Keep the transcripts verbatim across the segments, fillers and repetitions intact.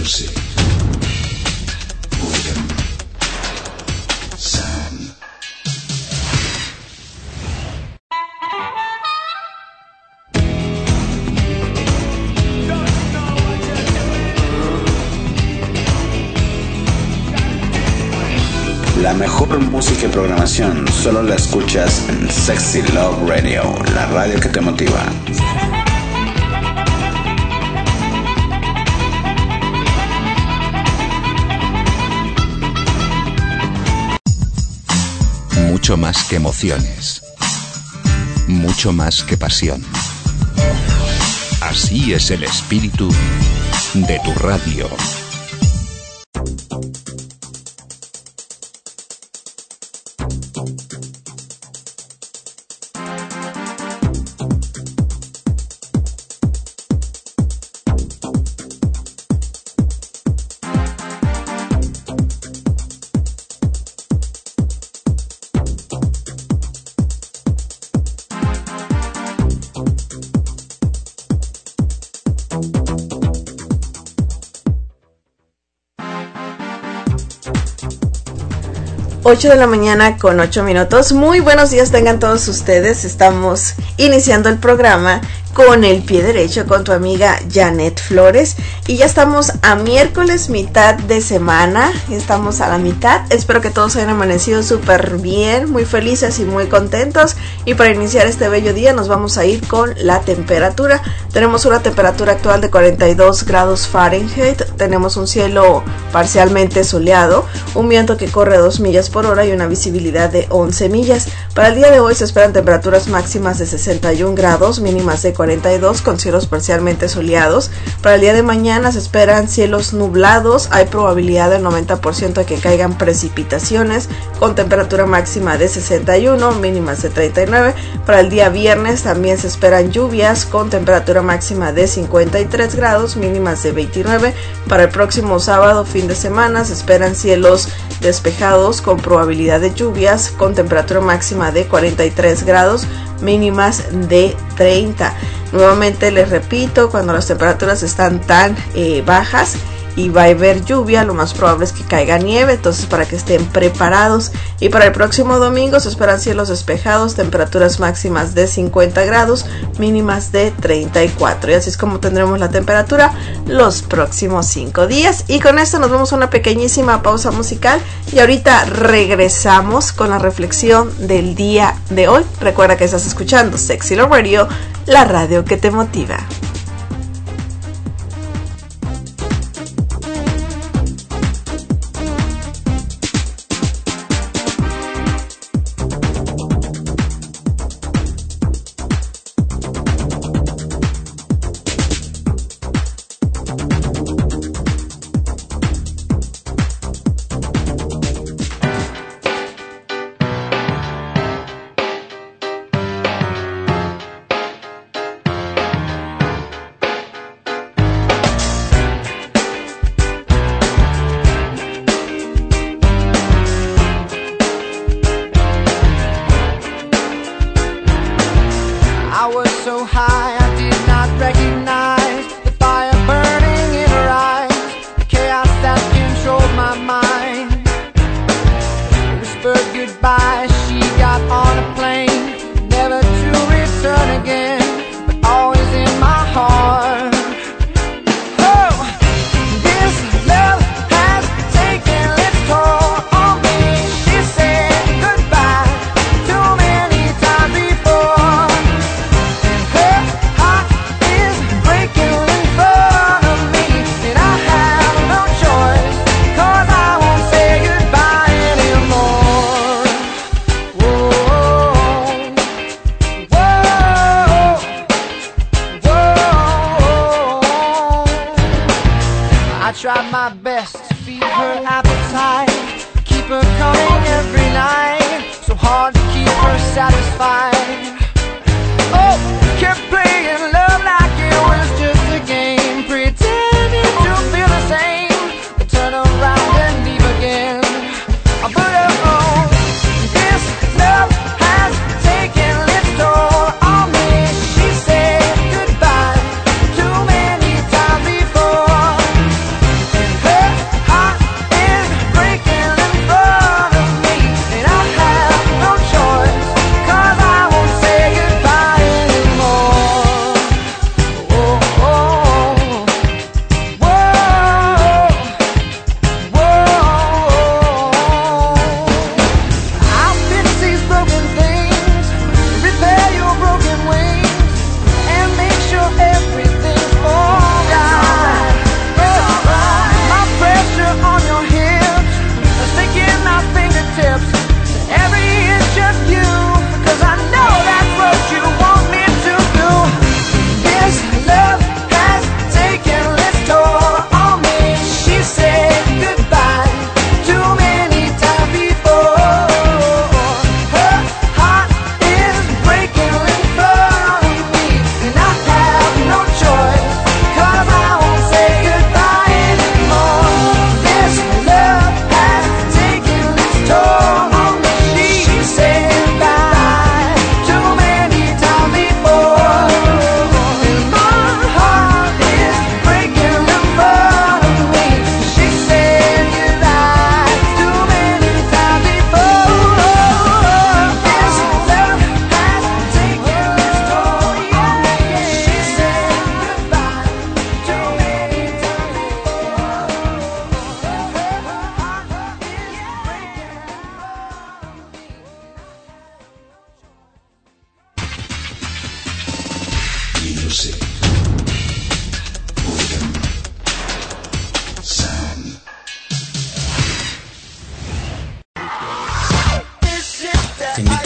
Music. Rhythm. Sound. La mejor música y programación solo la escuchas en Sexy Love Radio, la radio que te motiva. Mucho más que emociones, mucho más que pasión. Así es el espíritu de tu radio. ocho de la mañana con ocho minutos. Muy buenos días tengan todos ustedes. Estamos iniciando el programa con el pie derecho con tu amiga Janet Flores. Y ya estamos a miércoles, mitad de semana. Estamos a la mitad. Espero que todos hayan amanecido súper bien, muy felices y muy contentos. Y para iniciar este bello día nos vamos a ir con la temperatura. Tenemos una temperatura actual de cuarenta y dos grados Fahrenheit. Tenemos un cielo parcialmente soleado, un viento que corre a dos millas por hora y una visibilidad de once millas. Para el día de hoy se esperan temperaturas máximas de sesenta y un grados, mínimas de cuarenta y dos con cielos parcialmente soleados. Para el día de mañana se esperan cielos nublados, hay probabilidad del noventa por ciento de que caigan precipitaciones con temperatura máxima de sesenta y uno, mínimas de treinta y nueve. Para el día viernes también se esperan lluvias con temperatura máxima de cincuenta y tres grados, mínimas de veintinueve. Para el próximo sábado, fin de semana, se esperan cielos despejados con probabilidad de lluvias con temperatura máxima de cuarenta y tres grados, mínimas de treinta. Nuevamente les repito, cuando las temperaturas están tan eh, bajas y va a haber lluvia, lo más probable es que caiga nieve, entonces para que estén preparados. Y para el próximo domingo se esperan cielos despejados, temperaturas máximas de cincuenta grados, mínimas de treinta y cuatro. Y así es como tendremos la temperatura los próximos cinco días. Y con esto nos vamos a una pequeñísima pausa musical y ahorita regresamos con la reflexión del día de hoy. Recuerda que estás escuchando Sexy Love Radio, la radio que te motiva.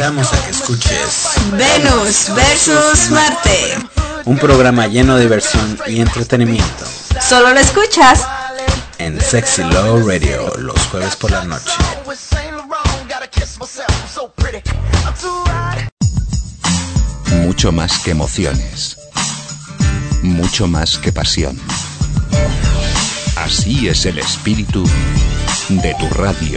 invitamos a que escuches Venus versus Marte, un programa lleno de diversión y entretenimiento. Solo lo escuchas en Sexy Love Radio los jueves por la noche. Mucho más que emociones, mucho más que pasión. Así es el espíritu de tu radio.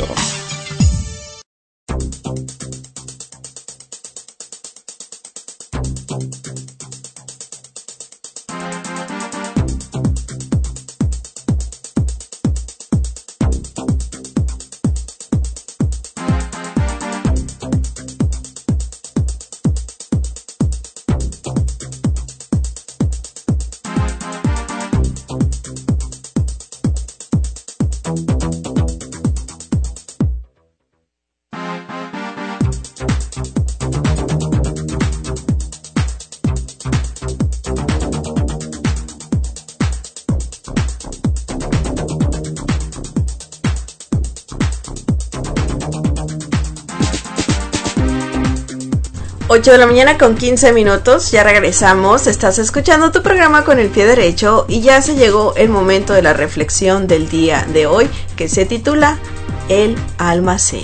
ocho de la mañana con quince minutos, ya regresamos, estás escuchando tu programa con el pie derecho y ya se llegó el momento de la reflexión del día de hoy que se titula El Almacén.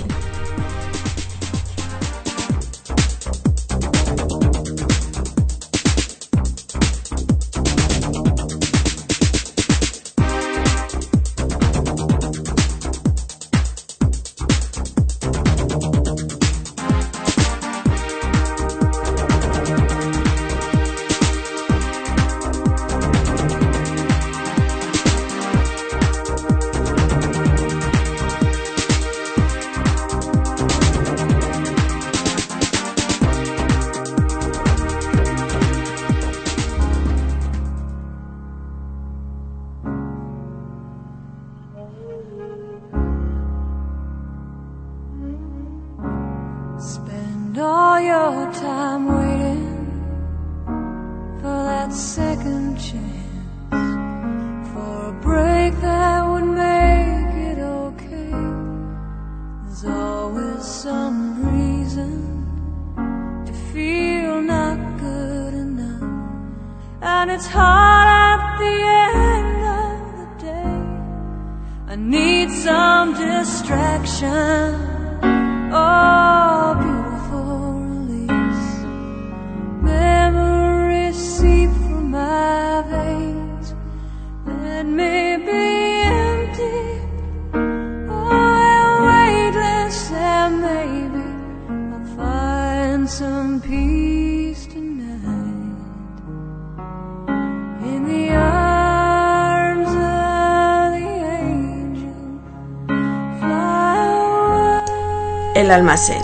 El almacén.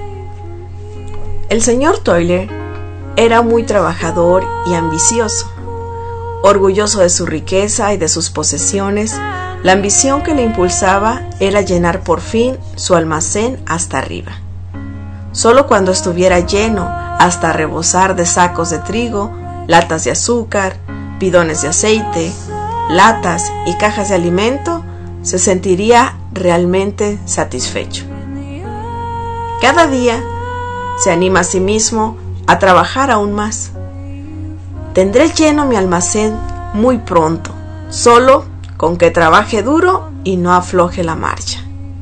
El señor Toiler era muy trabajador y ambicioso. Orgulloso de su riqueza y de sus posesiones, la ambición que le impulsaba era llenar por fin su almacén hasta arriba. Solo cuando estuviera lleno hasta rebosar de sacos de trigo, latas de azúcar, bidones de aceite, latas y cajas de alimento, se sentiría realmente satisfecho. Cada día se anima a sí mismo a trabajar aún más. Tendré lleno mi almacén muy pronto, solo con que trabaje duro y no afloje la marcha.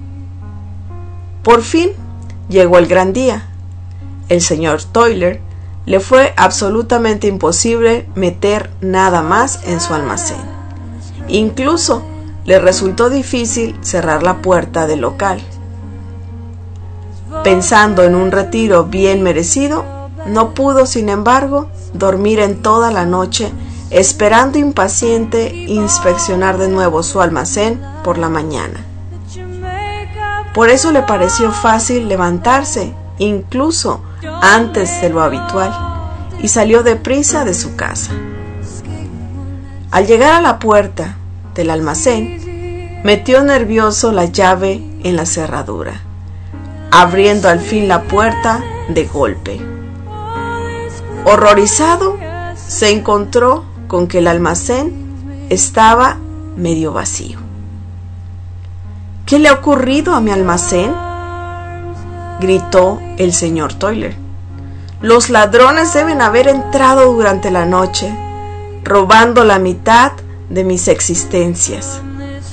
Por fin llegó el gran día. El señor Toiler le fue absolutamente imposible meter nada más en su almacén. Incluso le resultó difícil cerrar la puerta del local. Pensando en un retiro bien merecido, no pudo, sin embargo, dormir en toda la noche, esperando impaciente inspeccionar de nuevo su almacén por la mañana. Por eso le pareció fácil levantarse, incluso antes de lo habitual, y salió deprisa de su casa. Al llegar a la puerta del almacén, metió nervioso la llave en la cerradura, abriendo al fin la puerta de golpe. Horrorizado, se encontró con que el almacén estaba medio vacío. ¿Qué le ha ocurrido a mi almacén?, gritó el señor Toiler. Los ladrones deben haber entrado durante la noche, robando la mitad de mis existencias.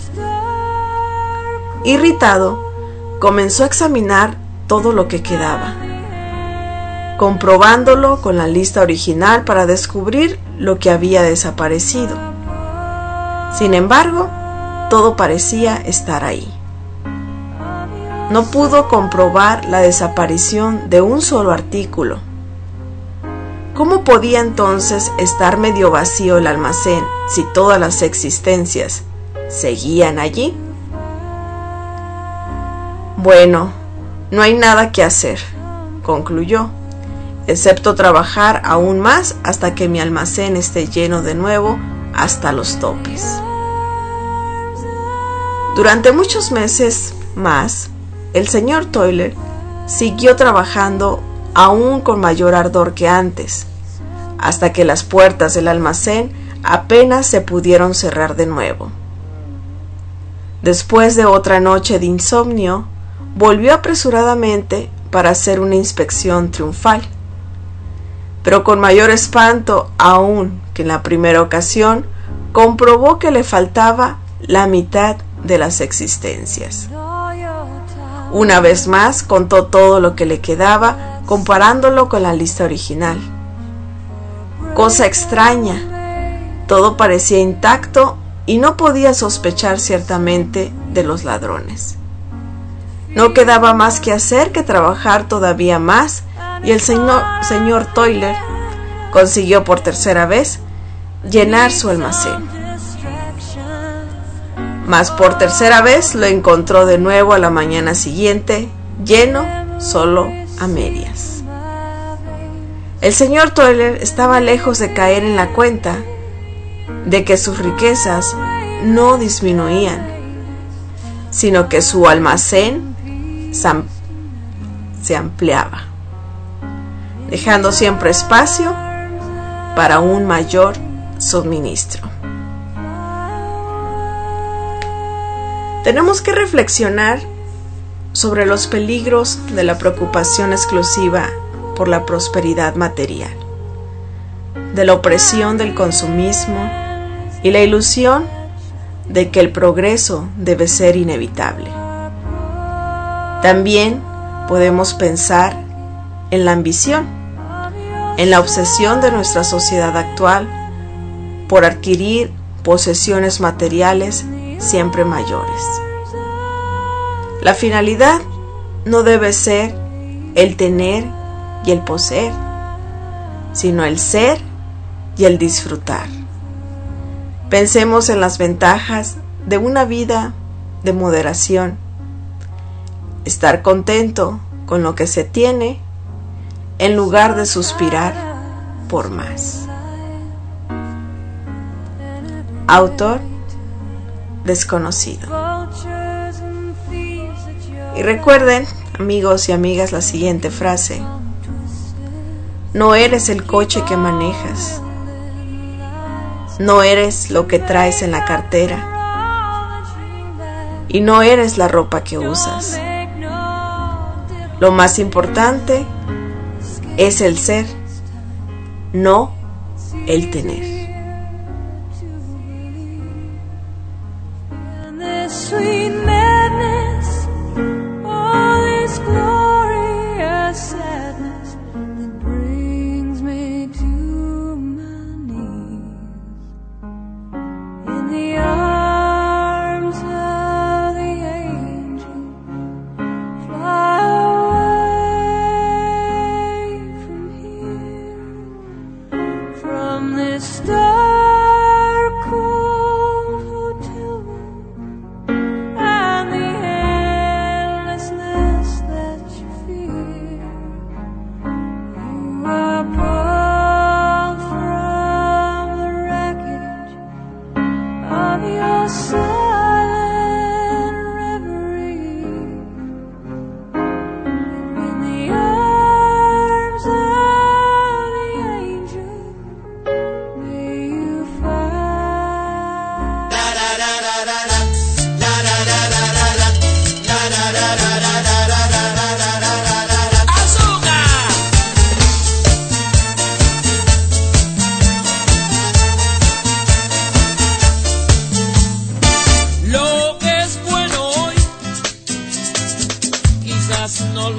Irritado, comenzó a examinar todo lo que quedaba, comprobándolo con la lista original para descubrir lo que había desaparecido. Sin embargo, todo parecía estar ahí. No pudo comprobar la desaparición de un solo artículo. ¿Cómo podía entonces estar medio vacío el almacén si todas las existencias seguían allí? Bueno, no hay nada que hacer, concluyó, excepto trabajar aún más hasta que mi almacén esté lleno de nuevo hasta los topes. Durante muchos meses más, el señor Toiler siguió trabajando aún con mayor ardor que antes, hasta que las puertas del almacén apenas se pudieron cerrar de nuevo. Después de otra noche de insomnio, volvió apresuradamente para hacer una inspección triunfal, pero con mayor espanto aún que en la primera ocasión, comprobó que le faltaba la mitad de las existencias. Una vez más contó todo lo que le quedaba, comparándolo con la lista original. Cosa extraña, todo parecía intacto y no podía sospechar ciertamente de los ladrones. No quedaba más que hacer que trabajar todavía más, y el señor, señor Toiler consiguió por tercera vez llenar su almacén. Mas por tercera vez lo encontró de nuevo a la mañana siguiente, lleno solo a medias. El señor Toiler estaba lejos de caer en la cuenta de que sus riquezas no disminuían, sino que su almacén se ampliaba, dejando siempre espacio para un mayor suministro. Tenemos que reflexionar sobre los peligros de la preocupación exclusiva por la prosperidad material, de la opresión del consumismo y la ilusión de que el progreso debe ser inevitable. También podemos pensar en la ambición, en la obsesión de nuestra sociedad actual por adquirir posesiones materiales siempre mayores. La finalidad no debe ser el tener y el poseer, sino el ser y el disfrutar. Pensemos en las ventajas de una vida de moderación, estar contento con lo que se tiene en lugar de suspirar por más. Autor desconocido. Y recuerden, amigos y amigas, la siguiente frase: no eres el coche que manejas, no eres lo que traes en la cartera, y no eres la ropa que usas. Lo más importante es el ser, no el tener. Star cold hotel room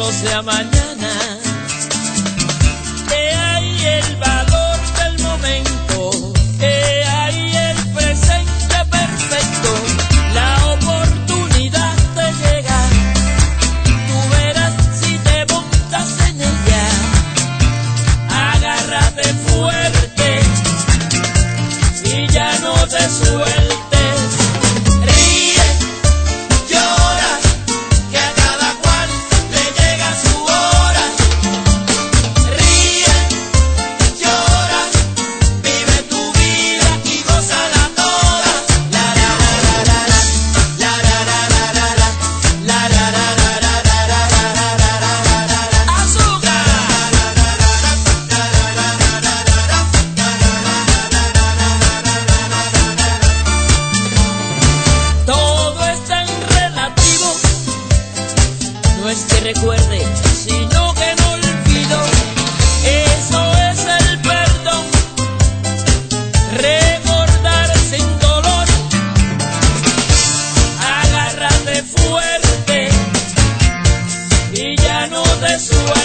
no sea mañana. He ahí el valor del momento, he ahí el presente perfecto, la oportunidad de llegar. Tú verás si te montas en ella, agárrate fuerte y ya no te sueltes. Recuerde, sino que no olvido, eso es el perdón, recordar sin dolor, agárrate fuerte y ya no te sueltes.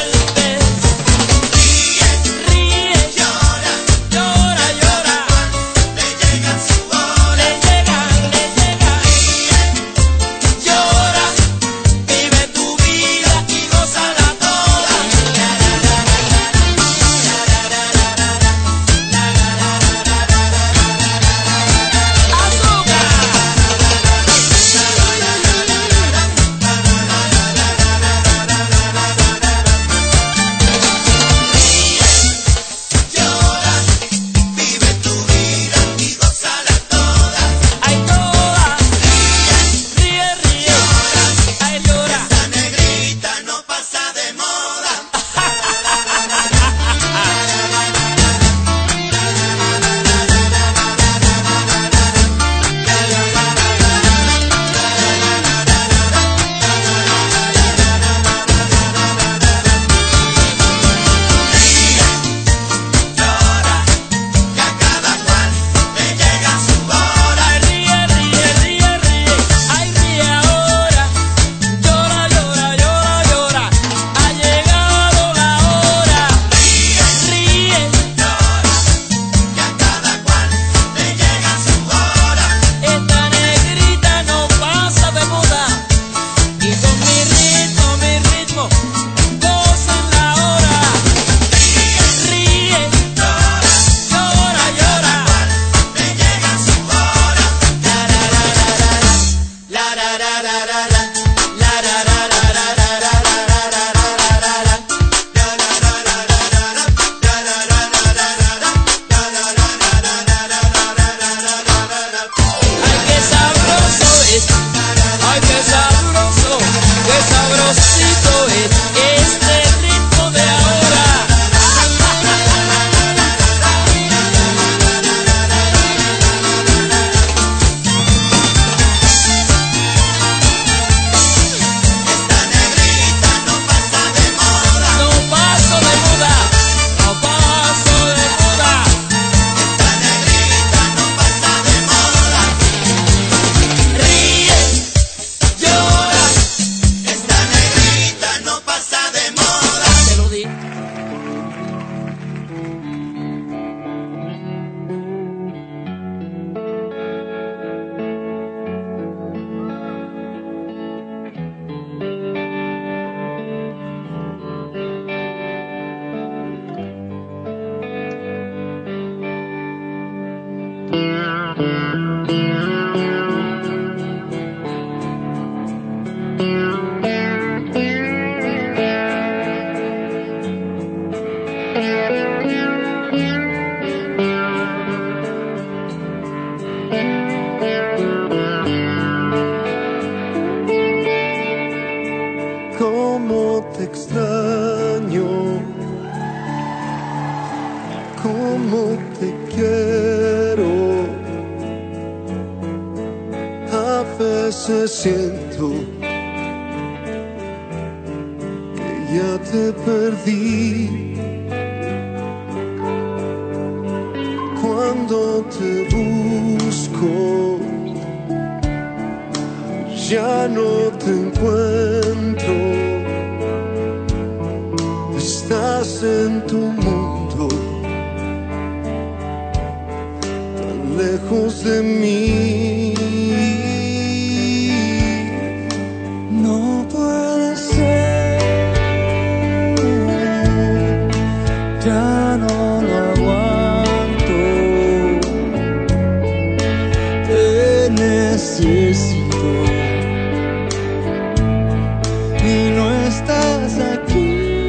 Siento que ya te perdí cuando te busco, ya no te encuentro en tu mundo, tan lejos de mí. No puede ser, ya no lo aguanto, te necesito y no estás aquí.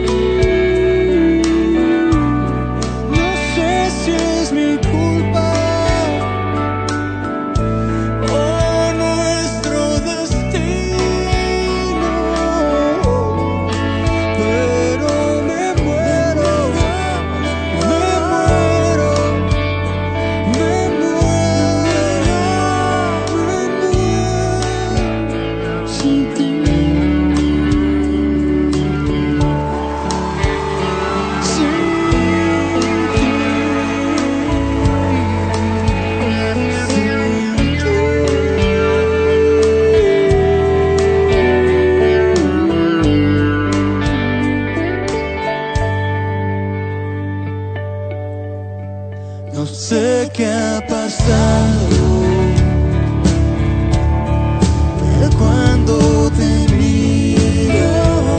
No sé qué ha pasado, pero cuando te miro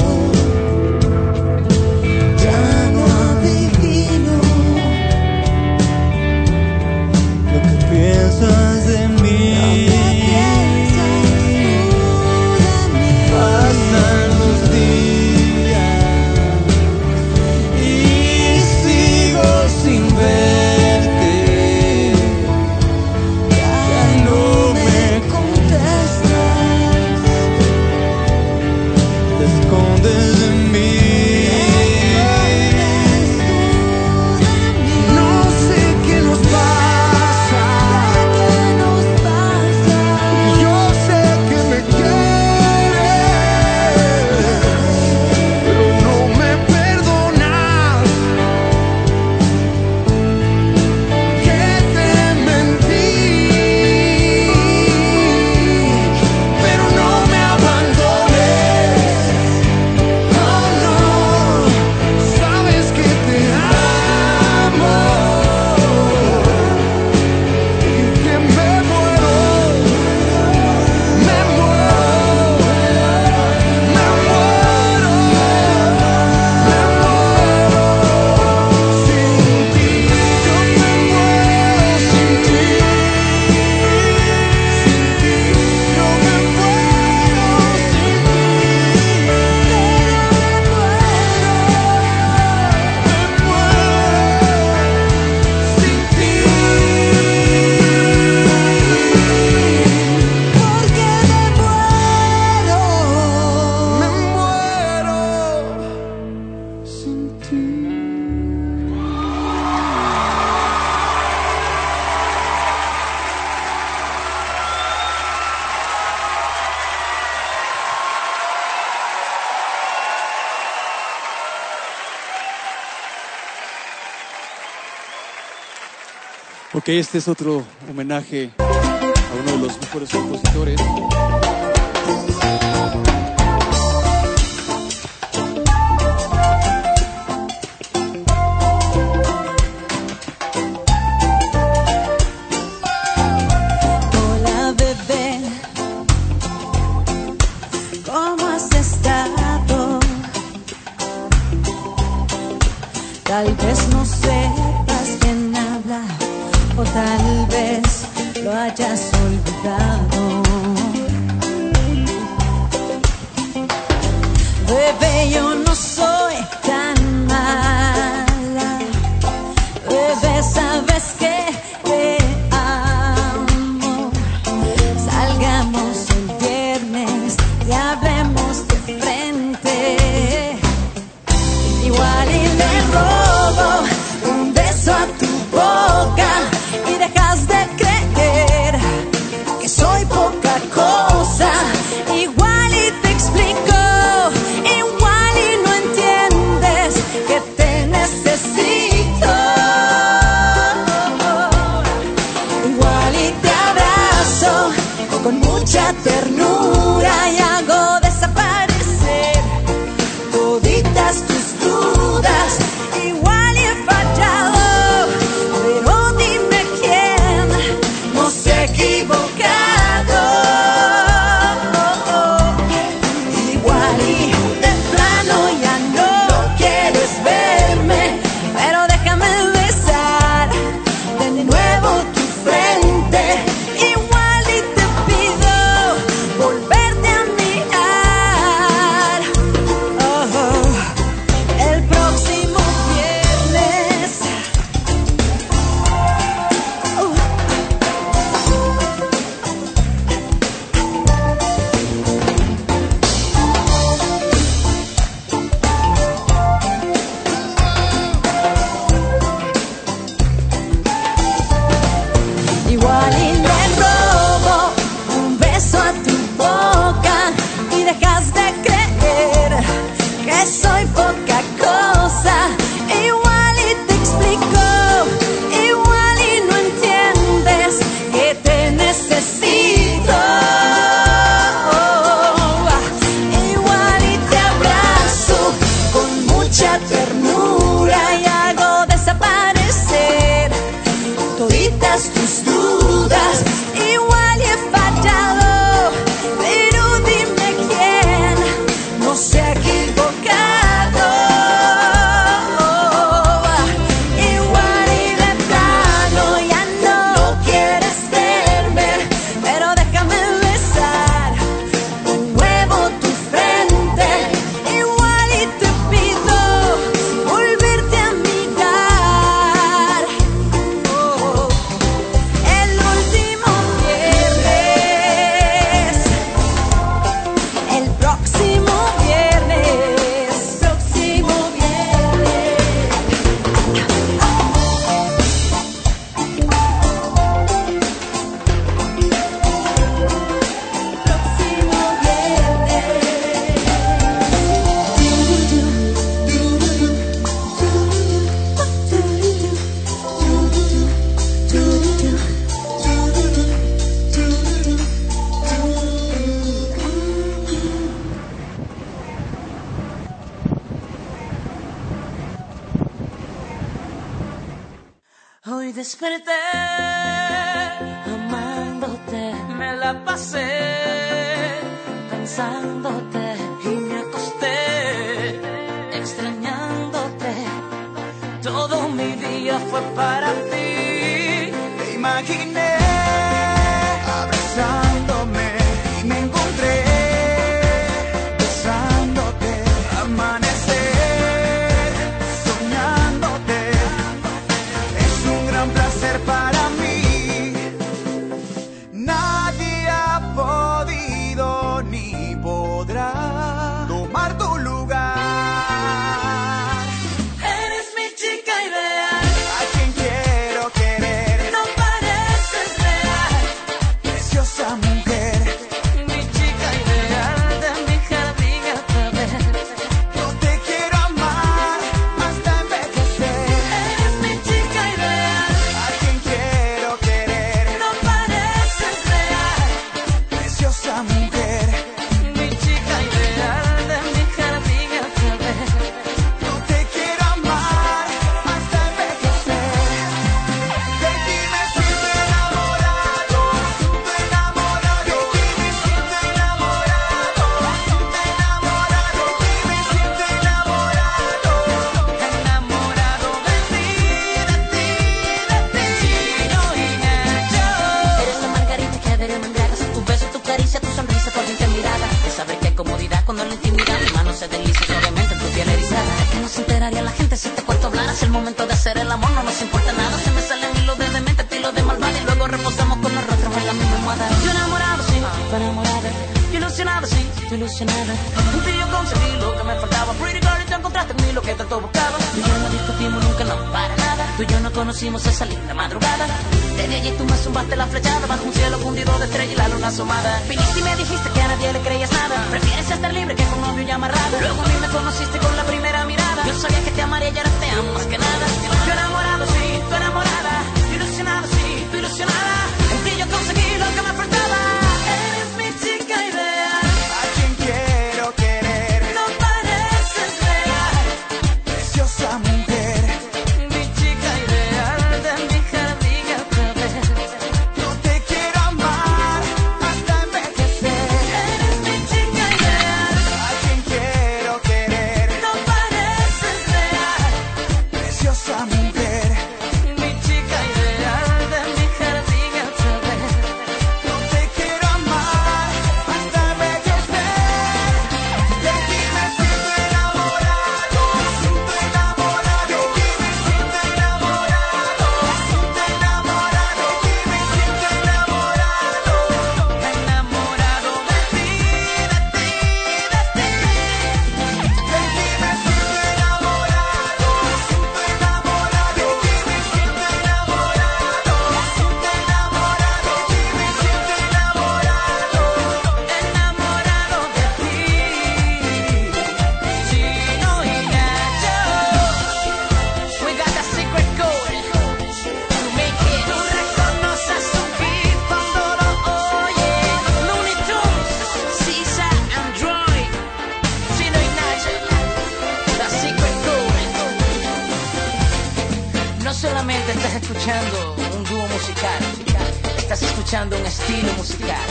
ya no adivino lo que piensas de mí. Pasan los días y sigo sin ver. Ok, este es otro homenaje a uno de los mejores compositores. Hola bebé, ¿cómo has estado? Tal vez no sepas quién habla, o tal vez lo hayas olvidado. Bebé, yo no soy tan mala. Bebé, sabes que te amo. Salgamos el viernes y hablemos de frente. Igual y le robo un beso a tu boca y dejas de creer que soy poca cosa. Igual y te explico, igual y no entiendes que te necesito. Igual y te abrazo con mucha ternura y hago desaparecer toditas tus dudas equivocado. Igual y de plano ya no quieres verme, pero déjame besar de nuevo tu frente. Igual y te pido volverte a mirar. Oh, el próximo viernes. Oh. Igual y le robo un beso a tu boca y dejas de creer que soy poca cosa. Igual y te explico, igual y no entiendes que te necesito. Igual y te abrazo con mucha ternura y hago desaparecer toditas tus dudas. Igual y he fallado, pero dime quién no se ha equivocado. Igual y de plano ya no quieres verme, pero déjame besar de nuevo tu frente. Igual y te pido volverte a mirar. Oh, el último viernes, el próximo viernes, próximo viernes. Próximo Hoy desperté amándote, me la pasé pensándote y me acosté extrañándote. Todo mi día fue para ti. Te imaginé abrazándome y me encontré besándote, amanecer soñándote. Es un gran placer para mí. Nadie ha podido ni podrá tomar tu lugar. Eres mi chica ideal, A quien quiero querer, no pareces real. preciosa mujer. Mi chica ideal, de mi jardín a través. Yo te quiero amar hasta envejecer. Eres mi chica ideal, A quien quiero querer, no pareces real. preciosa mujer. Mi chica ideal, de mi jardín a través. Yo te quiero amar hasta envejecer. De ti me siento enamorado, siento enamorado. De ti me siento enamorado, siento enamorado. De ti me siento enamorado. Enamorado de ti, de ti, de ti, Chino y Nacho. Eres la margarita que adere me embriagas. Tu beso, tu caricia, tu sonrisa, tu ardiente mirada. De saber que hay comodidad cuando en la intimidad mi mano se desliza suavemente en tu piel erizada. Que no se enteraría la gente si te cuento hablaras. El momento de hacer el amor no nos importa nada. Se me salen hilos de demente, estilo de malvada. Y luego reposamos con los rostros en la misma almohada. Yo enamorado, sí, tú enamorada. Yo ilusionado, sí, tú ilusionada. En ti yo conseguí lo que me faltaba. Pretty girl, y tú encontraste en mí lo que tanto buscaba. Tú y yo no discutimos nunca, no, para nada. Tú y yo no conocimos esa linda madrugada. Desde allí tú me zumbaste la flechada bajo un cielo fundido de estrella y la luna asomada. Viniste y me dijiste que a nadie le creías nada. Prefieres estar libre que con novio y amarrado. Luego a mí me conociste con la primera mirada. Yo sabía que te amaría y ahora te amo más que nada. Yo enamorado, sí, tú enamorada. Ilusionado, sí, tú ilusionada. En ti yo conseguí lo que me faltaba. Eres mi chica ideal. A quien quiero querer, No pareces real. preciosa mujer. Mi chica ideal, de mi jardín a través. Yo te quiero escuchando un dúo musical. Estás escuchando un estilo musical.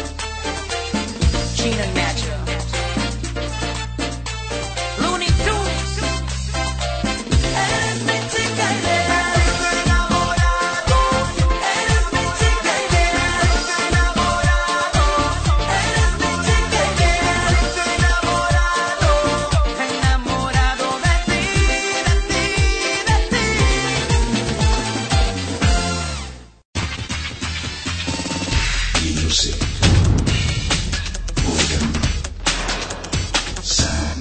Chino y Nacho. Looney Tunes. Eres mi chica ideal. Estoy enamorado. Eres mi chica ideal. Estoy enamorado. Eres mi chica ideal. Estoy enamorado. Enamorado de ti, de ti, de ti. Music. William. Sam.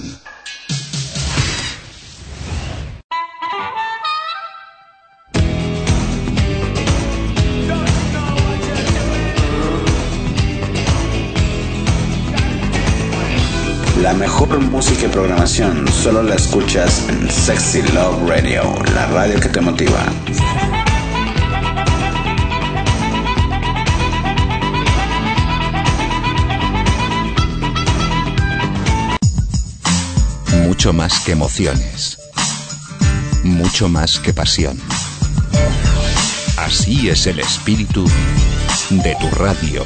La mejor música y programación solo la escuchas en Sexy Love Radio, la radio que te motiva. Mucho más que emociones. Mucho más que pasión. Así es el espíritu de tu radio.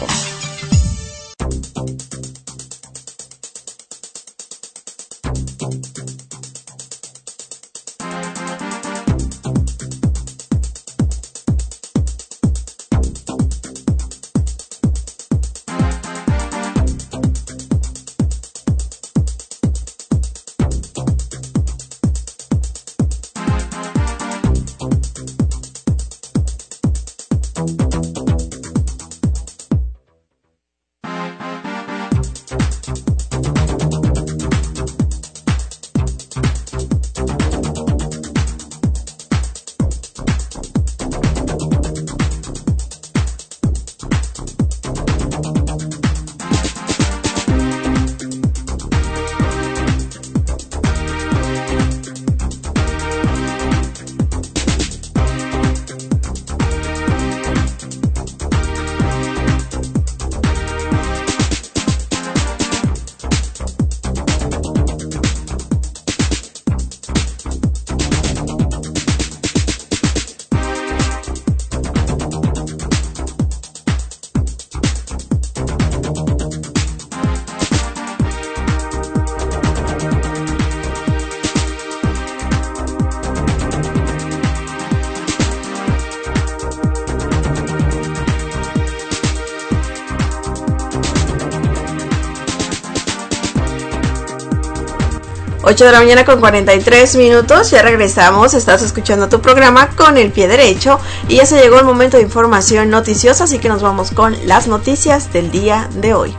ocho de la mañana con cuarenta y tres minutos, ya regresamos, estás escuchando tu programa Con el Pie Derecho y ya se llegó el momento de información noticiosa, así que nos vamos con las noticias del día de hoy.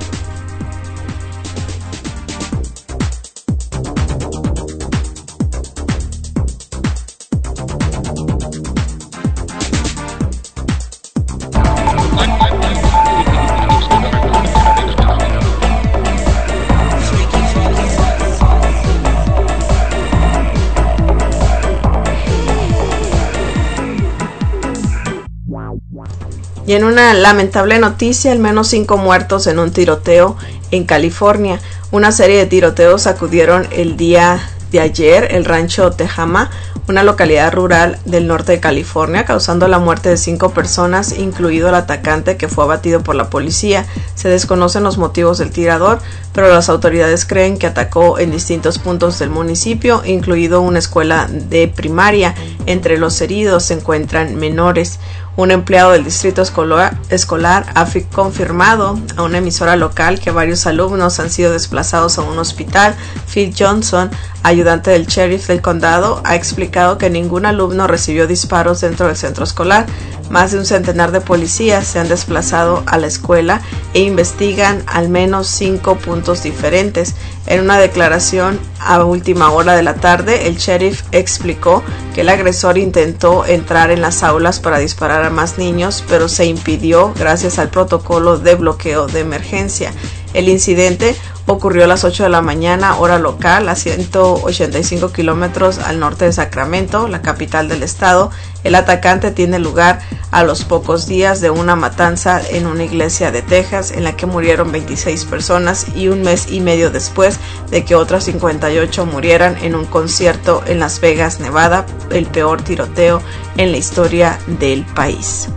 Y en una lamentable noticia, al menos cinco muertos en un tiroteo en California. Una serie de tiroteos sacudieron el día de ayer el rancho Tejama, una localidad rural del norte de California, causando la muerte de cinco personas, incluido el atacante que fue abatido por la policía. Se desconocen los motivos del tirador, pero las autoridades creen que atacó en distintos puntos del municipio, incluido una escuela de primaria. Entre los heridos se encuentran menores. Un empleado del distrito escolar, escolar ha confirmado a una emisora local que varios alumnos han sido desplazados a un hospital. Phil Johnson, ayudante del sheriff del condado, ha explicado que ningún alumno recibió disparos dentro del centro escolar. Más de un centenar de policías se han desplazado a la escuela e investigan al menos cinco puntos diferentes. En una declaración a última hora de la tarde, el sheriff explicó que el agresor intentó entrar en las aulas para disparar a más niños, pero se impidió gracias al protocolo de bloqueo de emergencia. El incidente ocurrió a las ocho de la mañana, hora local, a ciento ochenta y cinco kilómetros al norte de Sacramento, la capital del estado. El atacante tiene lugar a los pocos días de una matanza en una iglesia de Texas en la que murieron veintiséis personas y un mes y medio después de que otras cincuenta y ocho murieran en un concierto en Las Vegas, Nevada, el peor tiroteo en la historia del país.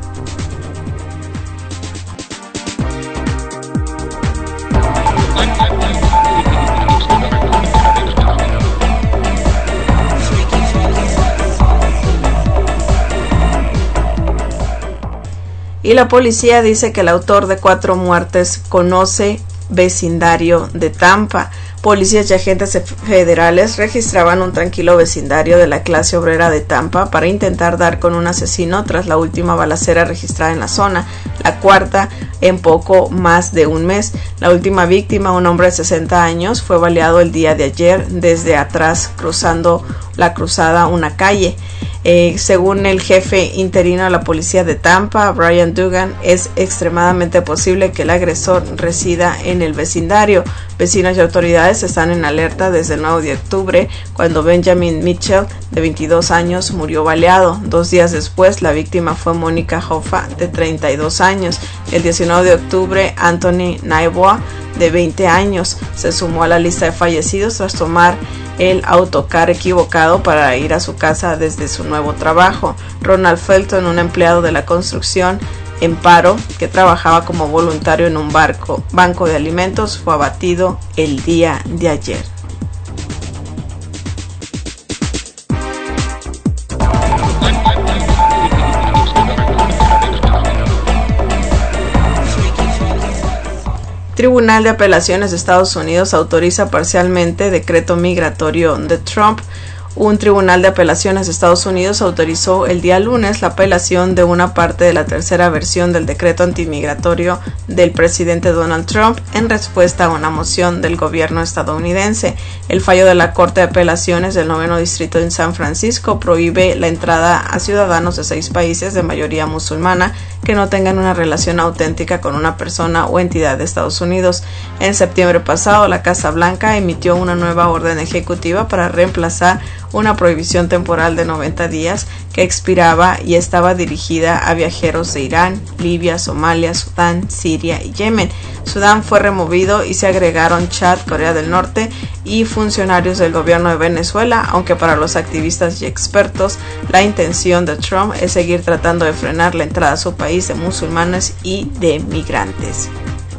Y la policía dice que el autor de cuatro muertes conoce vecindario de Tampa. Policías y agentes federales registraban un tranquilo vecindario de la clase obrera de Tampa para intentar dar con un asesino tras la última balacera registrada en la zona, la cuarta en poco más de un mes. La última víctima, un hombre de sesenta años, fue baleado el día de ayer desde atrás cruzando la cruzada una calle. Eh, según el jefe interino de la policía de Tampa, Brian Dugan, es extremadamente posible que el agresor resida en el vecindario. Vecinos y autoridades están en alerta desde el nueve de octubre, cuando Benjamin Mitchell, de veintidós años, murió baleado. Dos días después, la víctima fue Mónica Hoffa, de treinta y dos años. El diecinueve de octubre, Anthony Naiboa, de veinte años, se sumó a la lista de fallecidos tras tomar el autocar equivocado para ir a su casa desde su nuevo trabajo. Ronald Felton, un empleado de la construcción en paro que trabajaba como voluntario en un barco, banco de alimentos, fue abatido el día de ayer. Tribunal de Apelaciones de Estados Unidos autoriza parcialmente decreto migratorio de Trump. Un tribunal de apelaciones de Estados Unidos autorizó el día lunes la apelación de una parte de la tercera versión del decreto antimigratorio del presidente Donald Trump en respuesta a una moción del gobierno estadounidense. El fallo de la Corte de Apelaciones del Noveno Distrito en San Francisco prohíbe la entrada a ciudadanos de seis países de mayoría musulmana que no tengan una relación auténtica con una persona o entidad de Estados Unidos. En septiembre pasado, la Casa Blanca emitió una nueva orden ejecutiva para reemplazar una prohibición temporal de noventa días que expiraba y estaba dirigida a viajeros de Irán, Libia, Somalia, Sudán, Siria y Yemen. Sudán fue removido y se agregaron Chad, Corea del Norte y funcionarios del gobierno de Venezuela, aunque para los activistas y expertos la intención de Trump es seguir tratando de frenar la entrada a su país de musulmanes y de migrantes.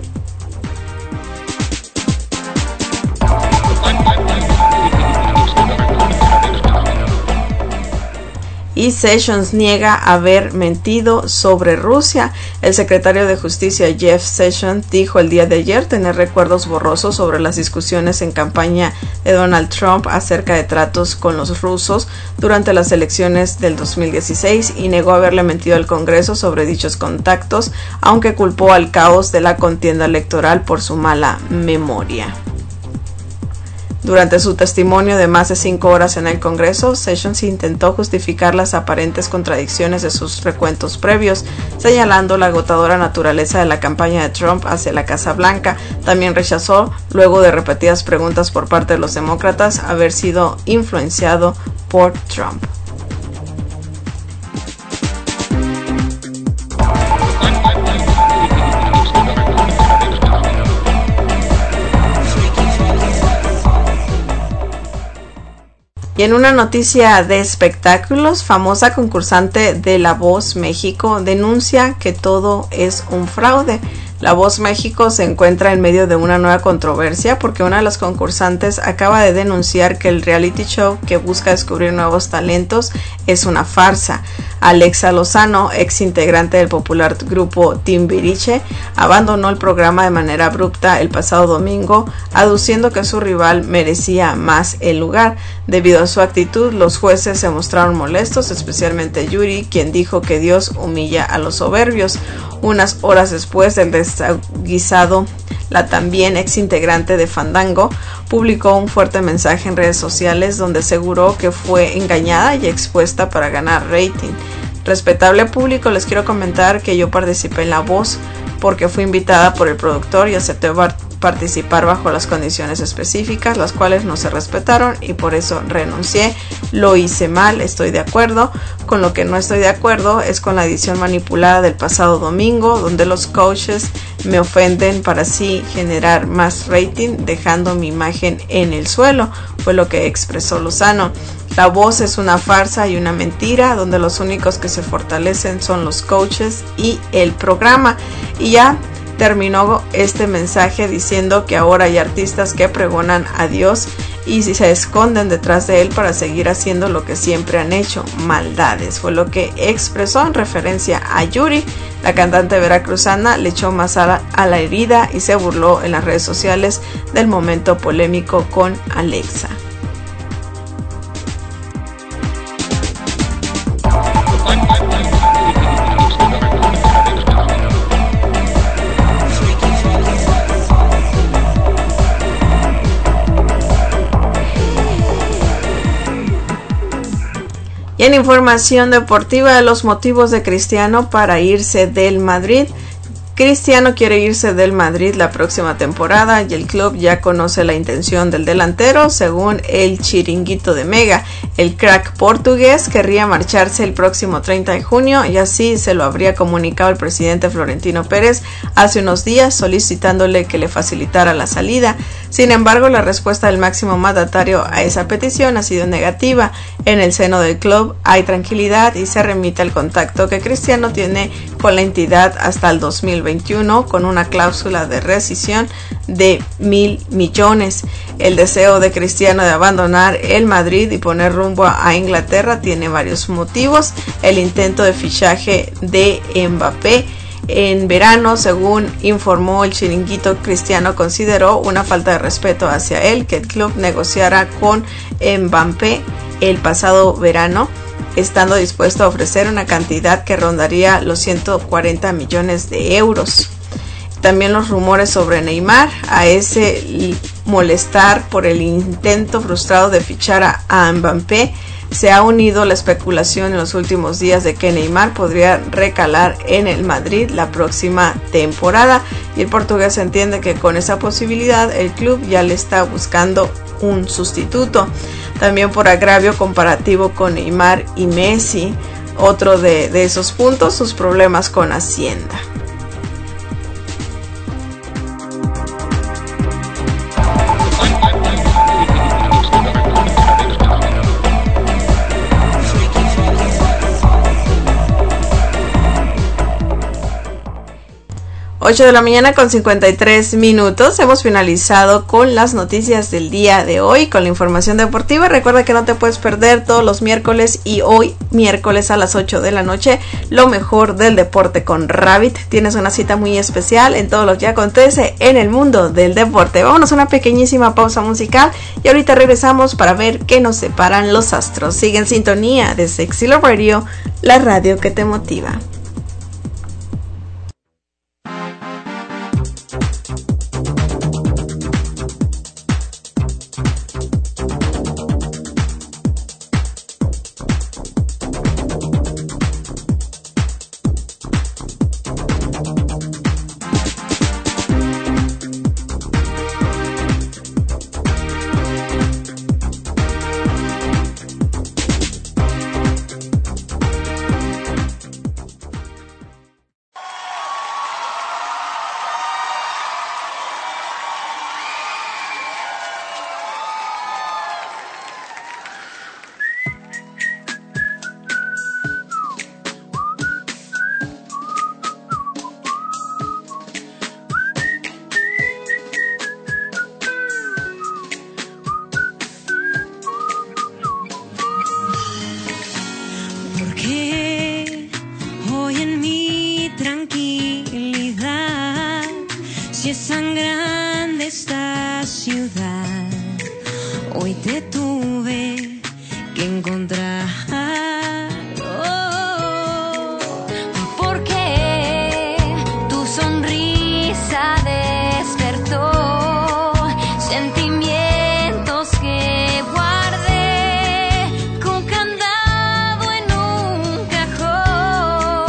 Y Sessions niega haber mentido sobre Rusia. El secretario de Justicia Jeff Sessions dijo el día de ayer tener recuerdos borrosos sobre las discusiones en campaña de Donald Trump acerca de tratos con los rusos durante las elecciones del dos mil dieciséis y negó haberle mentido al Congreso sobre dichos contactos, aunque culpó al caos de la contienda electoral por su mala memoria. Durante su testimonio de más de cinco horas en el Congreso, Sessions intentó justificar las aparentes contradicciones de sus recuentos previos, señalando la agotadora naturaleza de la campaña de Trump hacia la Casa Blanca. También rechazó, luego de repetidas preguntas por parte de los demócratas, haber sido influenciado por Trump. Y en una noticia de espectáculos, famosa concursante de La Voz México denuncia que todo es un fraude. La Voz México se encuentra en medio de una nueva controversia porque una de las concursantes acaba de denunciar que el reality show que busca descubrir nuevos talentos es una farsa. Alexa Lozano, ex integrante del popular grupo Timbiriche, abandonó el programa de manera abrupta el pasado domingo, aduciendo que su rival merecía más el lugar. Debido a su actitud, los jueces se mostraron molestos, especialmente Yuri, quien dijo que Dios humilla a los soberbios. Unas horas después del desaguisado, la también ex integrante de Fandango publicó un fuerte mensaje en redes sociales donde aseguró que fue engañada y expuesta para ganar rating. Respetable público, les quiero comentar que yo participé en La Voz porque fui invitada por el productor y acepté participar bajo las condiciones específicas, las cuales no se respetaron y por eso renuncié. Lo hice mal, estoy de acuerdo. Con lo que no estoy de acuerdo es con la edición manipulada del pasado domingo, donde los coaches me ofenden para así generar más rating, dejando mi imagen en el suelo, fue lo que expresó Lozano. La Voz es una farsa y una mentira, donde los únicos que se fortalecen son los coaches y el programa. Y ya terminó este mensaje diciendo que ahora hay artistas que pregonan a Dios y se esconden detrás de él para seguir haciendo lo que siempre han hecho, maldades. Fue lo que expresó en referencia a Yuri. La cantante veracruzana le echó más a la, a la herida y se burló en las redes sociales del momento polémico con Alexa. Y en información deportiva, los motivos de Cristiano para irse del Madrid. Cristiano quiere irse del Madrid la próxima temporada y el club ya conoce la intención del delantero, según el Chiringuito de Mega. El crack portugués querría marcharse el próximo treinta de junio y así se lo habría comunicado el presidente Florentino Pérez hace unos días, solicitándole que le facilitara la salida. Sin embargo, la respuesta del máximo mandatario a esa petición ha sido negativa. En el seno del club hay tranquilidad y se remite al contacto que Cristiano tiene con la entidad hasta el dos mil veintiuno, con una cláusula de rescisión de mil millones. El deseo de Cristiano de abandonar el Madrid y poner rumbo a Inglaterra tiene varios motivos. El intento de fichaje de Mbappé en verano, según informó el Chiringuito, Cristiano consideró una falta de respeto hacia él que el club negociara con Mbappé el pasado verano, estando dispuesto a ofrecer una cantidad que rondaría los ciento cuarenta millones de euros. También los rumores sobre Neymar, a ese molestar por el intento frustrado de fichar a, a Mbappé, se ha unido la especulación en los últimos días de que Neymar podría recalar en el Madrid la próxima temporada, y el portugués entiende que con esa posibilidad el club ya le está buscando un sustituto. También por agravio comparativo con Neymar y Messi, otro de, de esos puntos, sus problemas con Hacienda. ocho de la mañana con cincuenta y tres minutos. Hemos finalizado con las noticias del día de hoy, con la información deportiva. Recuerda que no te puedes perder todos los miércoles y hoy miércoles a las ocho de la noche lo mejor del deporte con Rabbit. Tienes una cita muy especial en todo lo que acontece en el mundo del deporte. Vámonos a una pequeñísima pausa musical y ahorita regresamos para ver qué nos separan los astros. Sigue en sintonía de Sexy Love Radio, la radio que te motiva.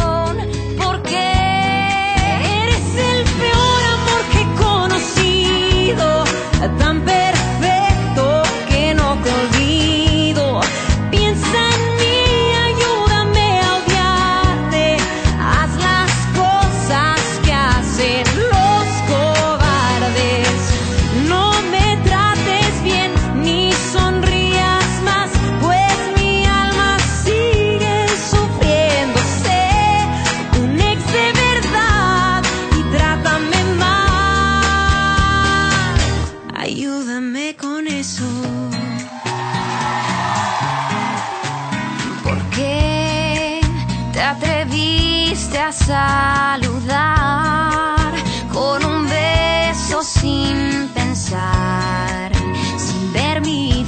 Eres el peor amor que conocí. sin pensar, sin ver mi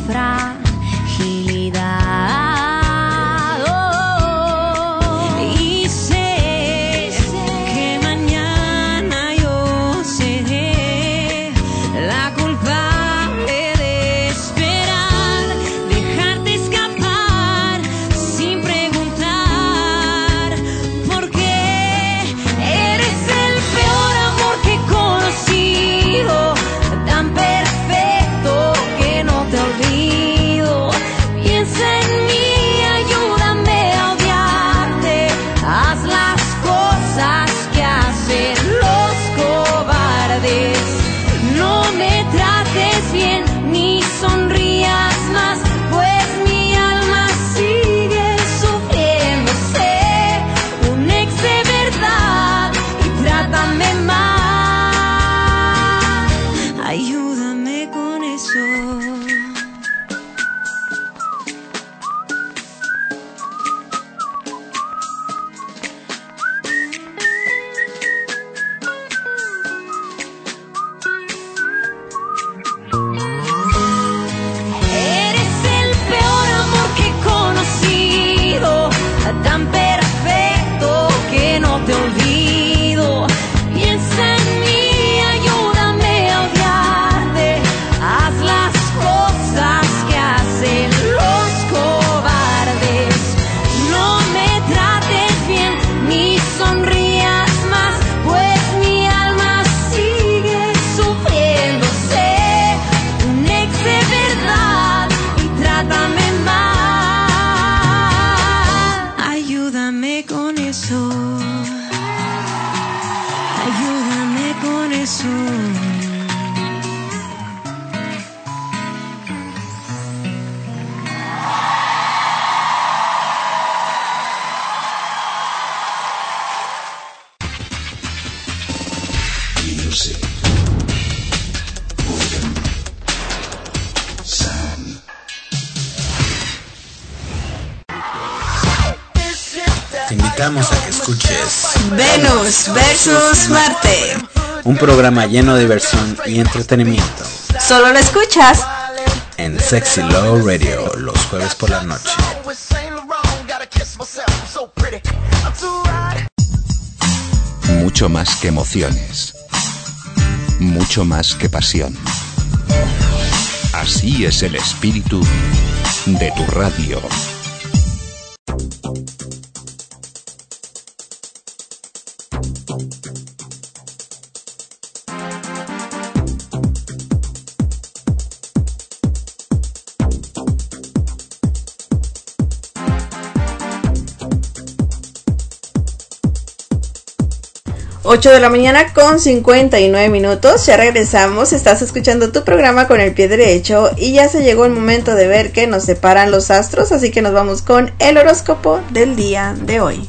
fragilidad. Oh, y sé que mañana yo seré la culpable de esperar, dejarte escapar sin preguntar, porque eres el peor amor que he conocido, tan perfecto que no te olvido. Piensa en mí, ayúdame a odiarte, haz las cosas que hacen los cobardes. No me trates bien ni sonrías más, pues mi alma sigue sufriendo. Sé un ex de verdad y trátame mal. Ayúdame con eso. Eres el peor amor que he conocido, tan perfecto que no te olvido. Piensa en mí, ayúdame a odiarte, haz las cosas que hacen los cobardes. No me trates bien ni sonrías más, pues mi alma sigue sufriendo. Sé un ex de verdad y trátame mal. Ayúdame con eso. Ayúdame con eso. Music. Rhythm. Sound. Te invitamos a que escuches Venus versus Marte. un programa lleno de diversión y entretenimiento Solo lo escuchas en Sexy Love Radio los jueves por la noche. Mucho más que emociones. Mucho más que pasión. Así es el espíritu de tu radio. ocho de la mañana con cincuenta y nueve minutos. Ya regresamos. Estás escuchando tu programa con el pie derecho y ya se llegó el momento de ver qué nos separan los astros, así que nos vamos con el horóscopo del día de hoy.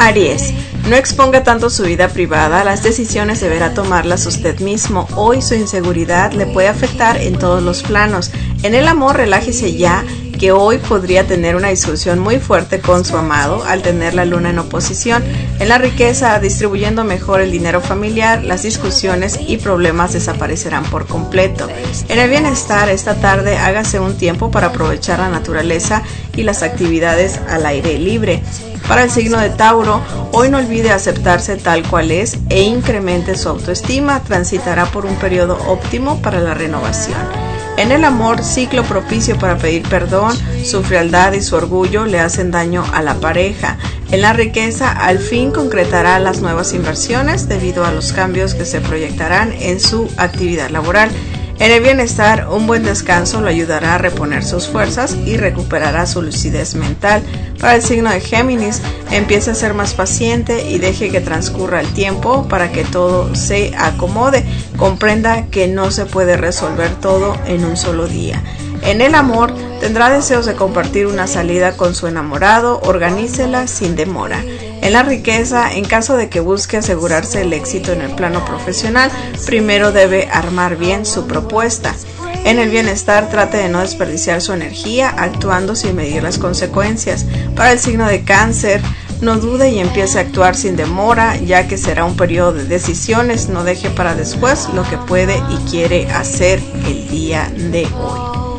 Aries, no exponga tanto su vida privada, las decisiones deberá tomarlas usted mismo. Hoy su inseguridad le puede afectar en todos los planos. En el amor, relájese ya, que hoy podría tener una discusión muy fuerte con su amado al tener la luna en oposición. En la riqueza, distribuyendo mejor el dinero familiar, las discusiones y problemas desaparecerán por completo. En el bienestar, esta tarde hágase un tiempo para aprovechar la naturaleza y las actividades al aire libre. Para el signo de Tauro, hoy no olvide aceptarse tal cual es e incremente su autoestima, transitará por un periodo óptimo para la renovación. En el amor, ciclo propicio para pedir perdón, su frialdad y su orgullo le hacen daño a la pareja. En la riqueza, al fin concretará las nuevas inversiones debido a los cambios que se proyectarán en su actividad laboral. En el bienestar, un buen descanso lo ayudará a reponer sus fuerzas y recuperará su lucidez mental. Para el signo de Géminis, empiece a ser más paciente y deje que transcurra el tiempo para que todo se acomode. Comprenda que no se puede resolver todo en un solo día. En el amor, tendrá deseos de compartir una salida con su enamorado, organícela sin demora. En la riqueza, en caso de que busque asegurarse el éxito en el plano profesional, primero debe armar bien su propuesta. En el bienestar, trate de no desperdiciar su energía actuando sin medir las consecuencias. Para el signo de Cáncer, no dude y empiece a actuar sin demora, ya que será un periodo de decisiones. No deje para después lo que puede y quiere hacer el día de hoy.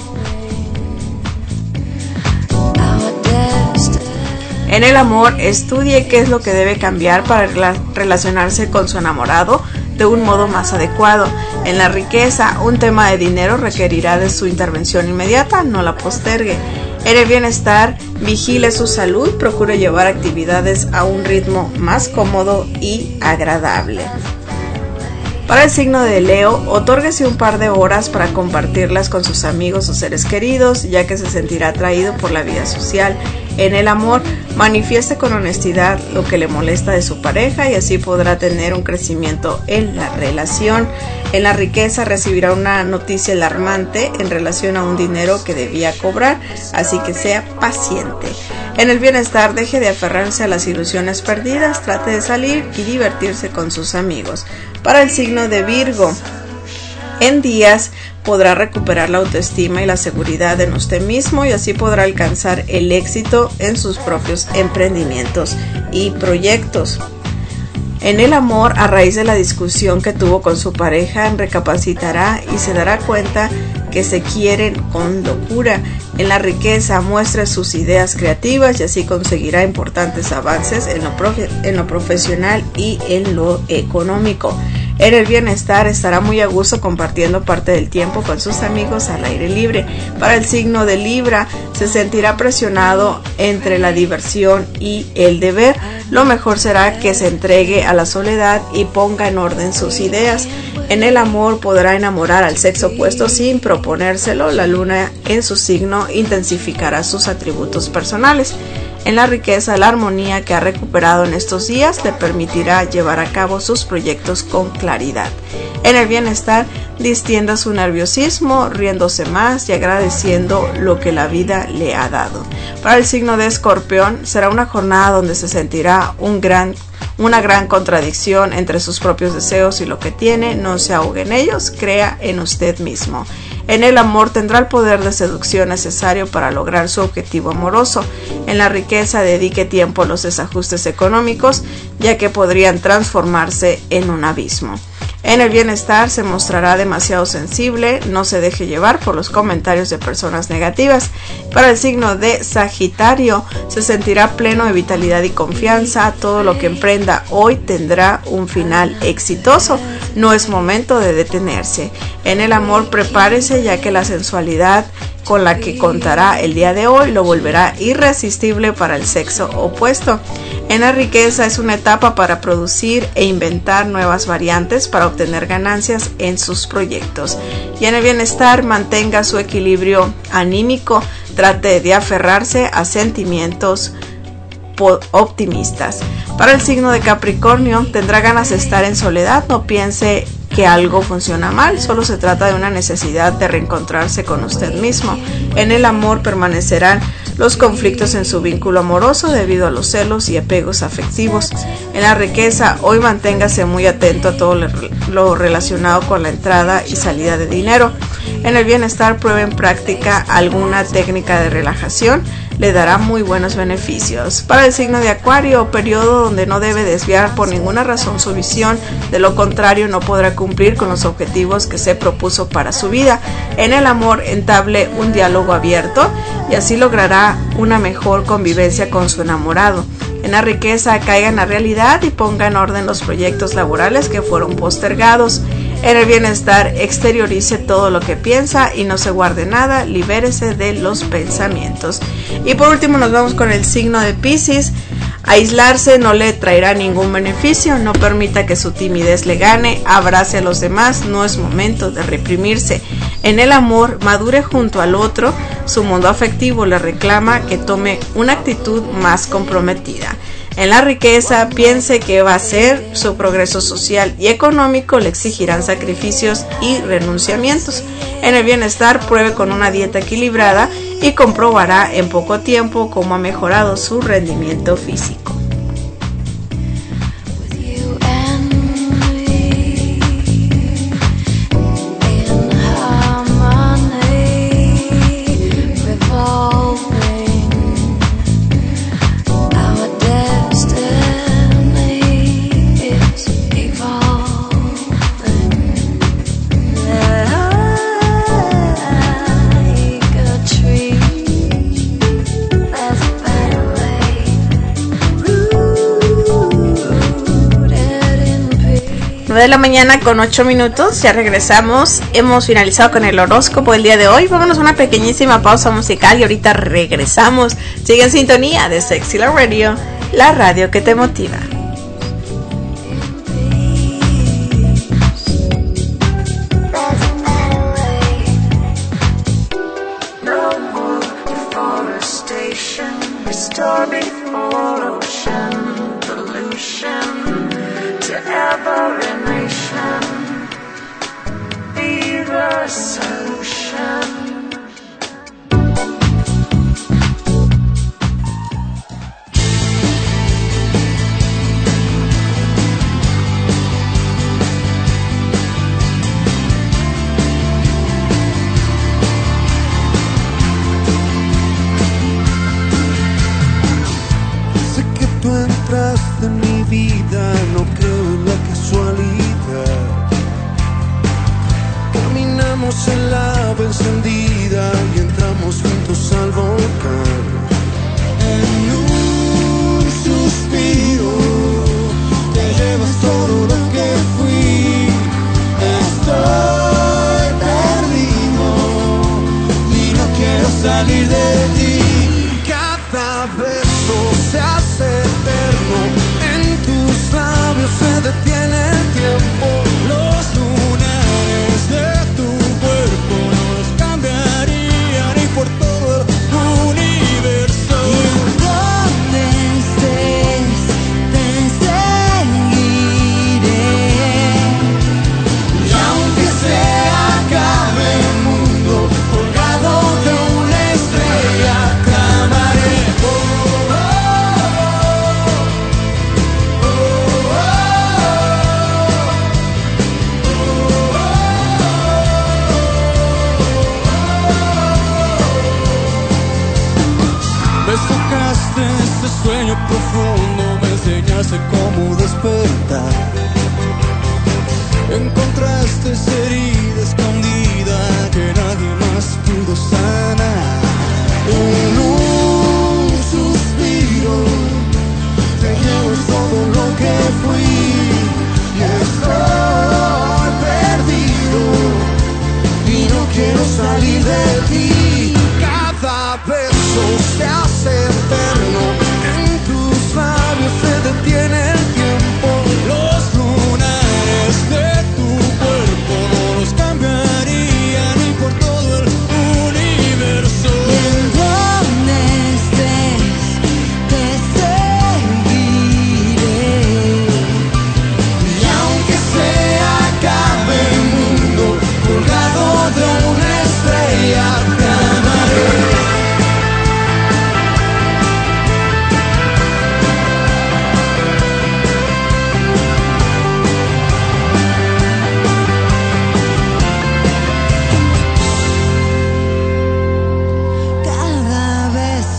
En el amor, estudie qué es lo que debe cambiar para rela- relacionarse con su enamorado de un modo más adecuado. En la riqueza, un tema de dinero requerirá de su intervención inmediata, no la postergue. En el bienestar, vigile su salud, procure llevar actividades a un ritmo más cómodo y agradable. Para el signo de Leo, otórguese un par de horas para compartirlas con sus amigos o seres queridos, ya que se sentirá atraído por la vida social. En el amor, manifieste con honestidad lo que le molesta de su pareja y así podrá tener un crecimiento en la relación. En la riqueza, recibirá una noticia alarmante en relación a un dinero que debía cobrar, así que sea paciente. En el bienestar, deje de aferrarse a las ilusiones perdidas, trate de salir y divertirse con sus amigos. Para el signo de Virgo, en días podrá recuperar la autoestima y la seguridad en usted mismo y así podrá alcanzar el éxito en sus propios emprendimientos y proyectos. En el amor, a raíz de la discusión que tuvo con su pareja, recapacitará y se dará cuenta que se quieren con locura. En la riqueza, muestre sus ideas creativas y así conseguirá importantes avances en lo, profe- en lo profesional y en lo económico. En el bienestar, estará muy a gusto compartiendo parte del tiempo con sus amigos al aire libre. Para el signo de Libra, se sentirá presionado entre la diversión y el deber. Lo mejor será que se entregue a la soledad y ponga en orden sus ideas. En el amor, podrá enamorar al sexo opuesto sin proponérselo. La luna en su signo intensificará sus atributos personales. En la riqueza, la armonía que ha recuperado en estos días le permitirá llevar a cabo sus proyectos con claridad. En el bienestar, distienda su nerviosismo, riéndose más y agradeciendo lo que la vida le ha dado. Para el signo de Escorpión, será una jornada donde se sentirá un gran, una gran contradicción entre sus propios deseos y lo que tiene. No se ahogue en ellos, crea en usted mismo. En el amor, tendrá el poder de seducción necesario para lograr su objetivo amoroso. En la riqueza, dedique tiempo a los desajustes económicos, ya que podrían transformarse en un abismo. En el bienestar, se mostrará demasiado sensible, no se deje llevar por los comentarios de personas negativas. Para el signo de Sagitario, se sentirá pleno de vitalidad y confianza. Todo lo que emprenda hoy tendrá un final exitoso. No es momento de detenerse. En el amor, prepárese, ya que la sensualidad con la que contará el día de hoy lo volverá irresistible para el sexo opuesto. En la riqueza, es una etapa para producir e inventar nuevas variantes para obtener ganancias en sus proyectos. Y en el bienestar, mantenga su equilibrio anímico, trate de aferrarse a sentimientos optimistas. Para el signo de Capricornio, tendrá ganas de estar en soledad, no piense que algo funciona mal, solo se trata de una necesidad de reencontrarse con usted mismo. En el amor, permanecerán los conflictos en su vínculo amoroso debido a los celos y apegos afectivos. En la riqueza, hoy manténgase muy atento a todo lo relacionado con la entrada y salida de dinero. En el bienestar, pruebe en práctica alguna técnica de relajación, le dará muy buenos beneficios. Para el signo de Acuario, periodo donde no debe desviar por ninguna razón su visión, de lo contrario no podrá cumplir con los objetivos que se propuso para su vida. En el amor, entable un diálogo abierto y así logrará una mejor convivencia con su enamorado. En la riqueza, caiga en la realidad y ponga en orden los proyectos laborales que fueron postergados. En el bienestar, exteriorice todo lo que piensa y no se guarde nada, libérese de los pensamientos. Y por último nos vamos con el signo de Piscis. Aislarse no le traerá ningún beneficio, no permita que su timidez le gane, abrace a los demás, no es momento de reprimirse. En el amor, madure junto al otro, su mundo afectivo le reclama que tome una actitud más comprometida. En la riqueza, piense que va a ser su progreso social y económico, le exigirán sacrificios y renunciamientos. En el bienestar, pruebe con una dieta equilibrada y comprobará en poco tiempo cómo ha mejorado su rendimiento físico. De la mañana con ocho minutos, ya regresamos, hemos finalizado con el horóscopo el día de hoy. Vámonos a una pequeñísima pausa musical y ahorita regresamos. Sigue en sintonía de Sexy Love Radio, la radio que te motiva.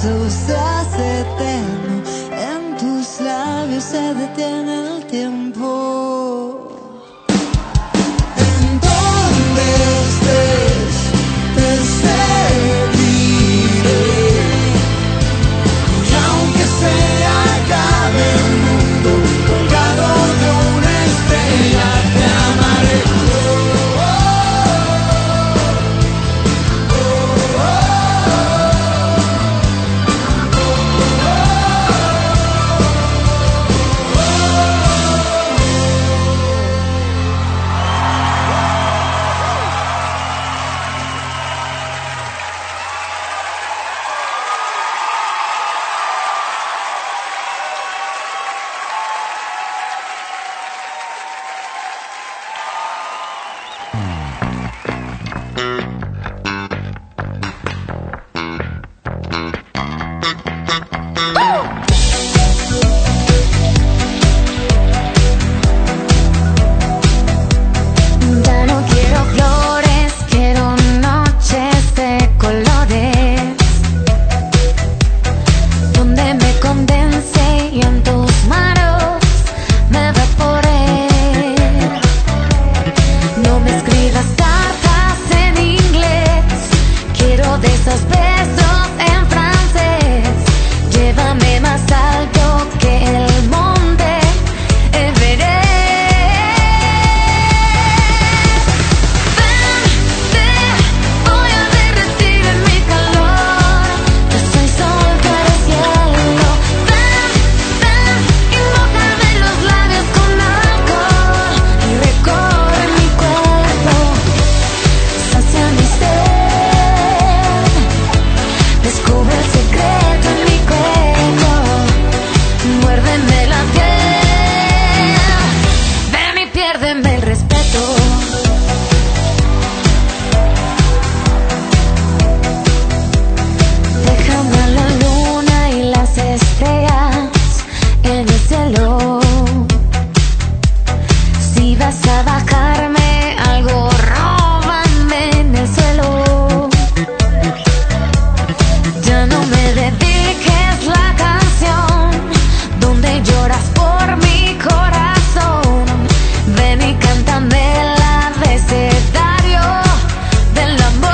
beso se hace eterno, en tus labios se detiene el tiempo. En donde estés, te seguiré. Y aunque se acabe el mundo, colgado de una estrella, te amaré. Oh, oh, oh, oh, Ya no quiero flores, quiero noches de colores, donde me condense y en tus manos me evaporé. No me escribas cartas en inglés, quiero de esos besos en francés. Llévame más alto que el monte Everest. Voy a derretir en mi calor. Yo soy sol, tú eres cielo. Ven, ven y mójame los labios con alcohol y recorre mi cuerpo, sacia mi sed. Descubre el secreto en mi cuerpo, muérdeme la piel. Ven y piérdeme el respeto. Déjame a la luna y las estrellas en el cielo. Si vas a bajarme algo, róbame en el suelo. Ya no me dediques la canción donde lloras por mi corazón. Ven y cántame el abecedario del amor.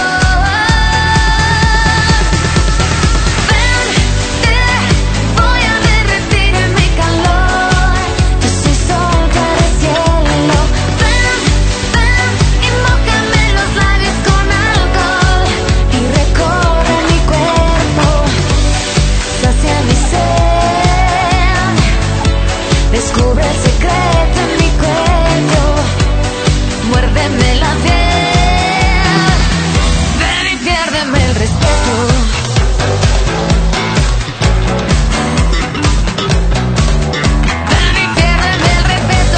Ven, eh, voy a derretir en mi calor. Yo soy sol, tú eres cielo. Ven, ven y mójame los labios con alcohol y recorre mi cuerpo, sacia mi sed. Descubre el secreto en mi cuello, muérdeme la piel. Ven y piérdeme el respeto. Ven y piérdeme el respeto.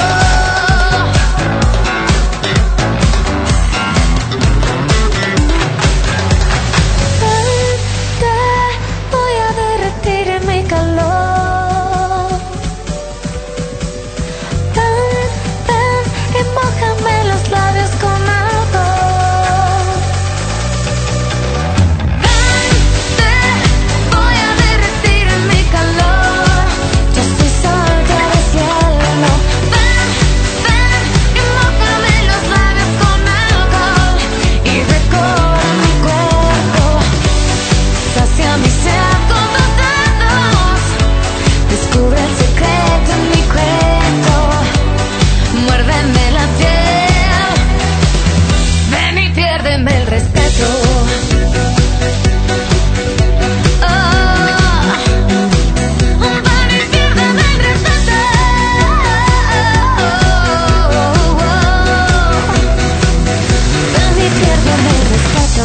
Ven, te voy a derretir en mi calor. Ven, ven y mójame los labios con alcohol. Ven, te voy a derretir en mi calor. Yo soy sol, tú eres cielo. Ven, ven y mójame los labios con alcohol y recorre mi cuerpo, sacia mi sed con tus dedos. Descubre el secreto en mi cuerpo, muérdeme la piel. Ven y piérdeme el respeto. Oh, ven y piérdeme el respeto. Ven y piérdeme el respeto.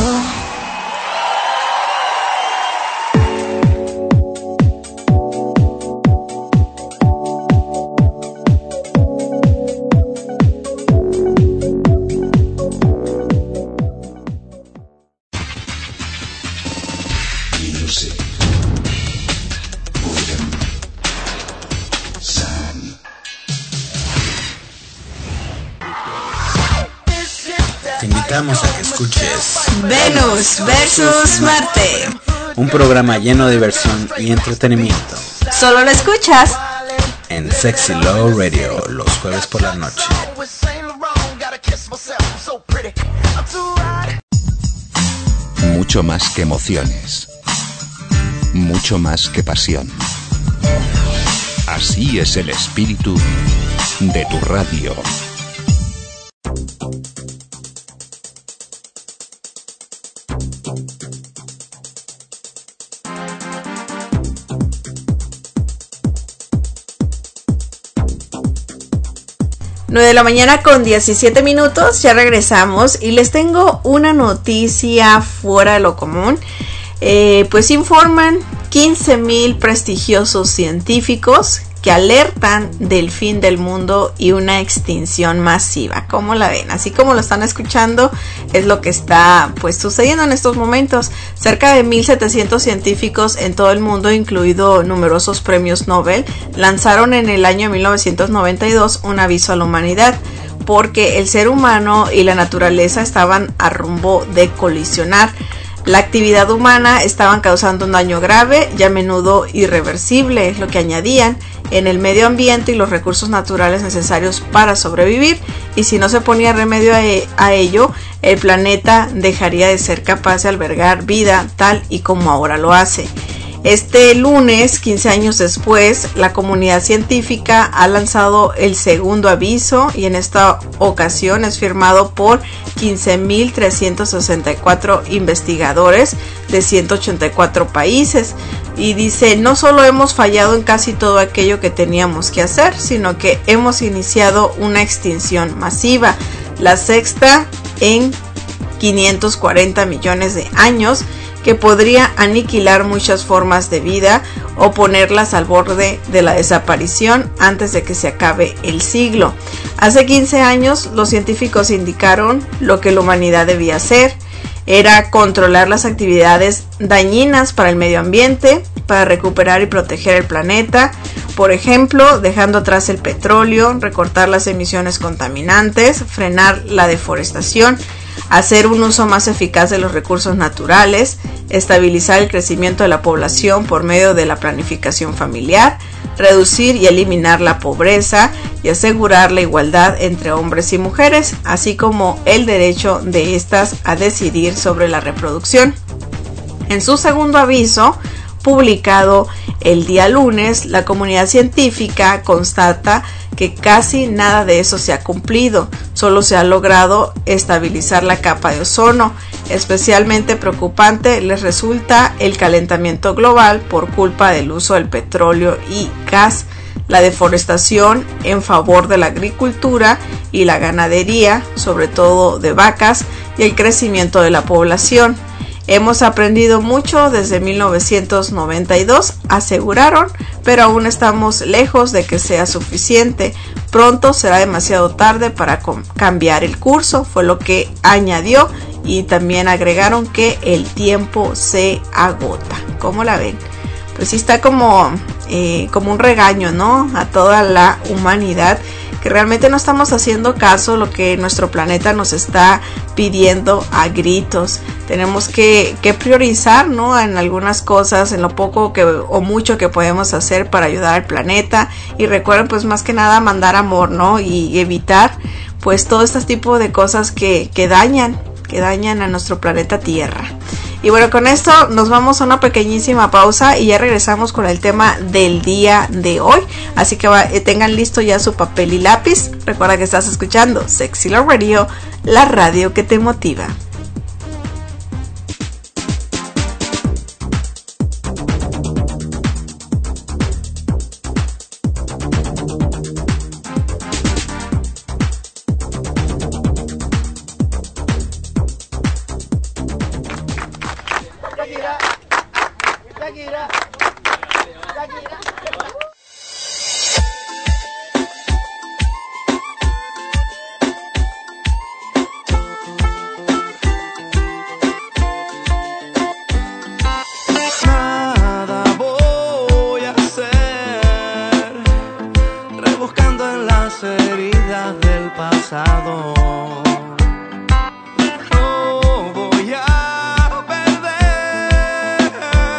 Music. Rhythm. Sound. Te invitamos a que escuches Venus versus Marte. Un programa lleno de diversión y entretenimiento. Solo lo escuchas En Sexy Love Radio, los jueves por la noche. Mucho más que emociones. Mucho más que pasión. Así es el espíritu de tu radio. nueve de la mañana con diecisiete minutos, ya regresamos y les tengo una noticia fuera de lo común. Eh, pues informan quince mil prestigiosos científicos que alertan del fin del mundo y una extinción masiva. ¿Cómo la ven? Así como lo están escuchando, es lo que está pues sucediendo en estos momentos. Cerca de mil setecientos científicos en todo el mundo, incluido numerosos premios Nobel, lanzaron en el año mil novecientos noventa y dos un aviso a la humanidad, porque el ser humano y la naturaleza estaban a rumbo de colisionar. La actividad humana estaban causando un daño grave y a menudo irreversible, es lo que añadían, en el medio ambiente y los recursos naturales necesarios para sobrevivir, y si no se ponía remedio a, e- a ello, el planeta dejaría de ser capaz de albergar vida tal y como ahora lo hace. Este lunes, quince años después, la comunidad científica ha lanzado el segundo aviso, y en esta ocasión es firmado por quince mil trescientos sesenta y cuatro investigadores de ciento ochenta y cuatro países, y dice: no solo hemos fallado en casi todo aquello que teníamos que hacer, sino que hemos iniciado una extinción masiva, la sexta en quinientos cuarenta millones de años, que podría aniquilar muchas formas de vida o ponerlas al borde de la desaparición antes de que se acabe el siglo. Hace quince años los científicos indicaron lo que la humanidad debía hacer. Era controlar las actividades dañinas para el medio ambiente, para recuperar y proteger el planeta, por ejemplo, dejando atrás el petróleo, recortar las emisiones contaminantes, frenar la deforestación, hacer un uso más eficaz de los recursos naturales, estabilizar el crecimiento de la población por medio de la planificación familiar, reducir y eliminar la pobreza y asegurar la igualdad entre hombres y mujeres, así como el derecho de estas a decidir sobre la reproducción. En su segundo aviso, publicado el día lunes, la comunidad científica constata que casi nada de eso se ha cumplido. Solo se ha logrado estabilizar la capa de ozono. Especialmente preocupante les resulta el calentamiento global por culpa del uso del petróleo y gas, la deforestación en favor de la agricultura y la ganadería, sobre todo de vacas, y el crecimiento de la población. Hemos aprendido mucho desde mil novecientos noventa y dos, aseguraron, pero aún estamos lejos de que sea suficiente. Pronto será demasiado tarde para cambiar el curso, fue lo que añadió, y también agregaron que el tiempo se agota. ¿Cómo la ven? Pues sí está como, eh, como un regaño, ¿no?, a toda la humanidad, que realmente no estamos haciendo caso a lo que nuestro planeta nos está pidiendo a gritos. Tenemos que, que priorizar, ¿no?, en algunas cosas, en lo poco que o mucho que podemos hacer para ayudar al planeta. Y recuerden, pues más que nada, mandar amor, ¿no?, y evitar pues todo este tipo de cosas que, que dañan, que dañan a nuestro planeta Tierra. Y bueno, con esto nos vamos a una pequeñísima pausa y ya regresamos con el tema del día de hoy. Así que va, eh, tengan listo ya su papel y lápiz. Recuerda que estás escuchando Sexy Love Radio, la radio que te motiva. Nada voy a hacer, rebuscando en las heridas del pasado. No voy a perder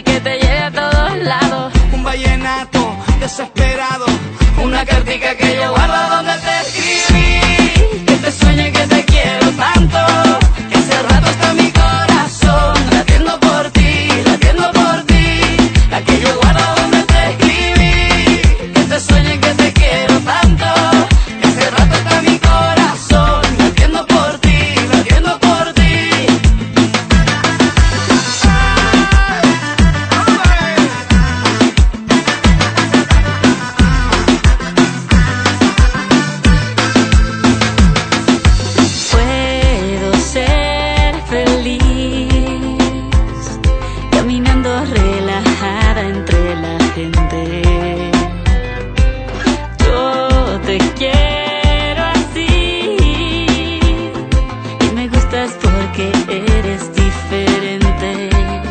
sueñe que te lleve a todos lados. Un vallenato desesperado, una cartica que yo guardo donde te escribí. Que te sueñe que te quiero tanto, que hace rato está mi corazón latiendo por ti, latiendo por ti. La que yo guardo donde te escribí. Que te sueñe que te quiero tanto, que hace rato está mi corazón latiendo por ti, latiendo por ti. Puedo ser feliz caminando relajada entre la gente. Yo te quiero así y me gustas porque eres diferente.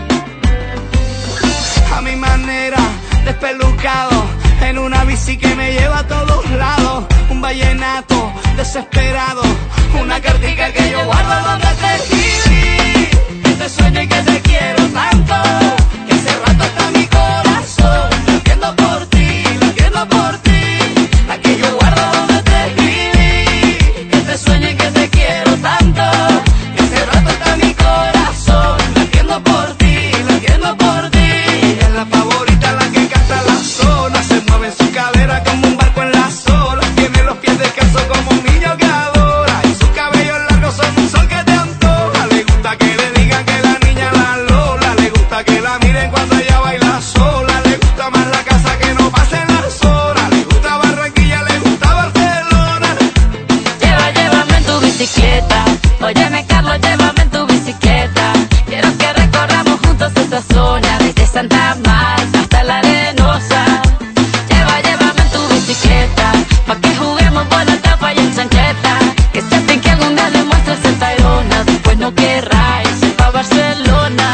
A mi manera, despelucado, en una bici que me lleva a todos lados. Un vallenato desesperado, una cartica que yo guardo donde te escribí. Que te sueñe que te quiero tanto, que hace rato está mi corazón latiendo por ti, latiendo por ti. La que yo guardo donde te escribí. Que te sueñe que te quiero tanto, que hace rato está mi corazón latiendo por ti, latiendo por ti. Ella es la favorita, la que canta la zona, se mueve en su cadera como un barco en las olas. Tiene los pies descalzos como un niño que adora, y sus cabellos largos son un sol que te antoja. Le gusta que le digan que la niña la Lola, le gusta que la miren cuando ella baila sola. Le gusta más la casa que no pasen las horas, le gusta Barranquilla, le gusta Barcelona. Lleva, llévame en tu bicicleta. Óyeme, Carlos, llévame en tu bicicleta. Quiero que recorramos juntos esa zona, desde Santa Marta hasta la Arenosa. Lleva, llévame en tu bicicleta, pa' que juguemos bola, tapa y en chancheta. Que sepan que algún día le muestres el Tayrona, después no querrá irse pa' Barcelona.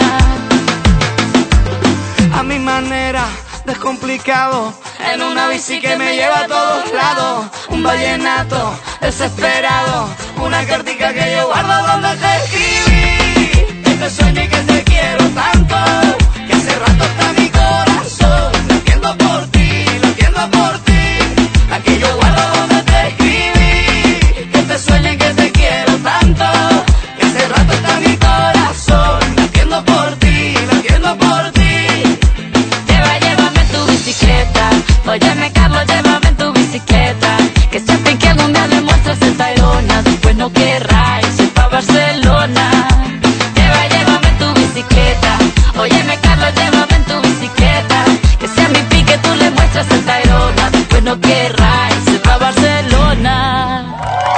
A mi manera, descomplicado, en una bici que me lleva a todos lados. Un vallenato desesperado, una cartica que yo guardo donde te escribí. Que te sueñe que te quiero tanto, que hace rato está mi corazón latiendo por ti, latiendo por ti. La que yo guardo donde te escribí. Que te sueñe que te quiero tanto, que hace rato está mi corazón latiendo por ti, latiendo por ti. Lleva, llévame en tu bicicleta. Óyeme, Carlos, llévame en tu bicicleta. Que sepan que algún día le muestras el Tayrona, después no querrá irse pa' Barcelona. Lleva, llévame en tu bicicleta. Óyeme, Carlos, llévame en tu bicicleta. Que sea mi pique, tú le muestras el Tayrona, después no querrá irse pa' Barcelona.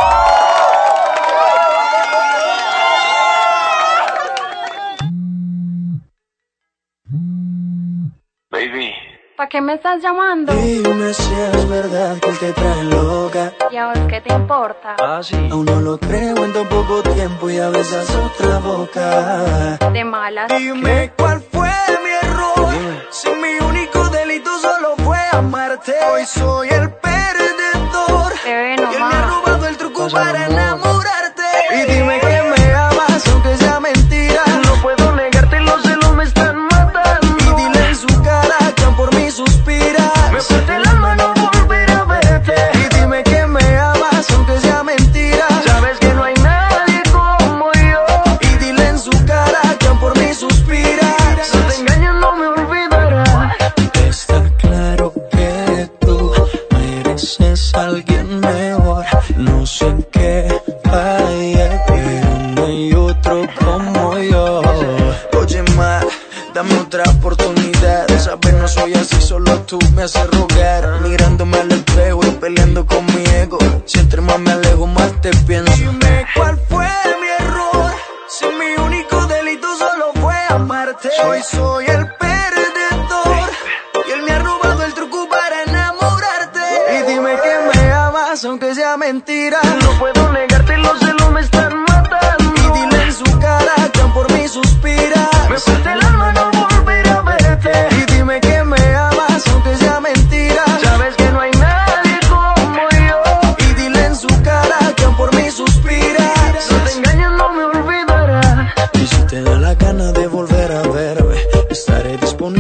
Baby, ¿Para qué me estás llamando? Dime si es verdad que te trae loca. ¿Y a vos qué te importa? Ah, sí. Aún no lo creo en tan poco tiempo y a besas otra boca. De malas. Dime cuál fue mi error. Dime. Si mi único delito solo fue amarte. Hoy soy el perdedor. Bebé, Y él me ha nomás. robado el truco para enamorarte. Y dime que me amas aunque sea mentira. No puedo negarte, los celos me están matando. Y dile en su cara que aún por mí suspira. Me parte el alma no volver a verte. Y dime que me amas aunque sea mentira. Sabes que no hay nadie como yo. Y dile en su cara que aún por mí suspira. Si te engañas no me olvidarás. Está claro que tú mereces a alguien mejor. No sé en qué falla, pero no hay otro como yo. Oye, ma, dame otra oportunidad. Sabes, no soy así, solo tú me haces rogar. Mirándome al espejo y peleando con mi ego. Si entre más me alejo, más te pienso. Dime cuál fue mi error. Si mi único delito solo fue amarte. Hoy soy el perdedor. Y él me ha robado el truco para enamorarte. Y dime que me amas aunque sea mentira. No puedo negarte, los celos me están matando. Y dile en su cara que aún por mí suspira. Me parte el alma no volver a verte. Y dime que me amas aunque sea mentira. Sabes que no hay nadie como yo. Y dile en su cara que aún por mí suspira. Si te engañas no me olvidarás. Y si te da la gana de volver a verme, estaré disponible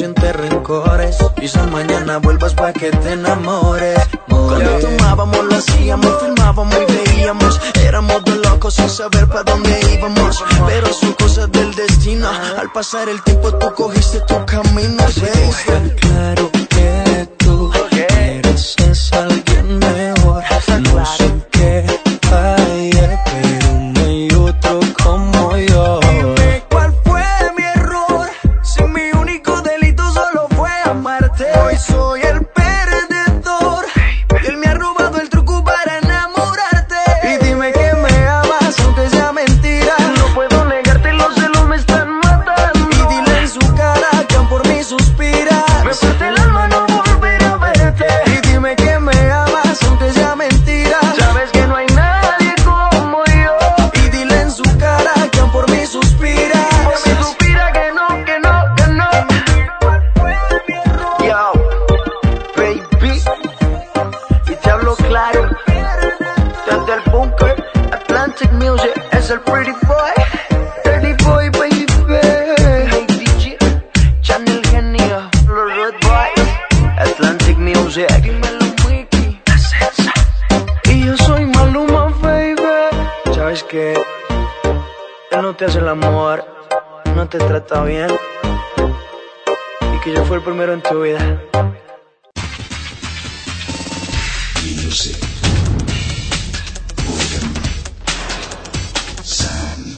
siente rencores. Quizás mañana vuelvas pa' que te enamores. Cuando tomábamos lo hacíamos, filmábamos y veíamos. Éramos dos locos sin saber pa' dónde íbamos. Pero son cosas del destino. Al pasar el tiempo tú cogiste tu camino, baby. Está claro que tú mereces a alguien mejor. No sé qué fallé, pero no hay otro como yo. Dime cuál fue mi error, si mi único delito solo fue amarte. Hoy soy el perdedor y él me ha robado el truco para enamorarte. Y dime que me amas aunque sea mentira. No puedo negarte, los celos me están matando. Y dile en su cara que aún por mí suspira. Me parte el alma no volver a verte. Y dime que me amas aunque sea mentira. Sabes que no hay nadie como yo. Y dile en su cara que aún por mí suspira. Por mí suspira que no, que no, que no. Yo, baby, y te hablo claro. Desde el bunker, Atlantic Music, es el pretty boy. Pretty boy, baby. Hey, D J, Channel Genio, los Red Boys, Atlantic Music. Dímelo, Wiki. Y yo soy Maluma, baby. Sabes que él no te hace el amor, no te trata bien. Y que yo fui el primero en tu vida. Music. Organ. Sound.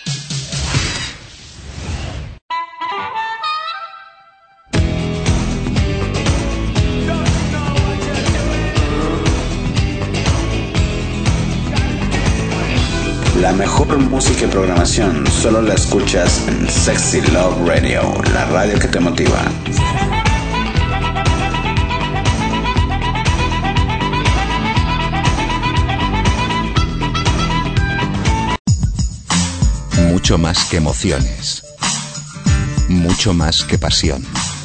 La mejor música y programación solo la escuchas en Sexy Love Radio, la radio que te motiva. Mucho más que emociones. Mucho más que pasión.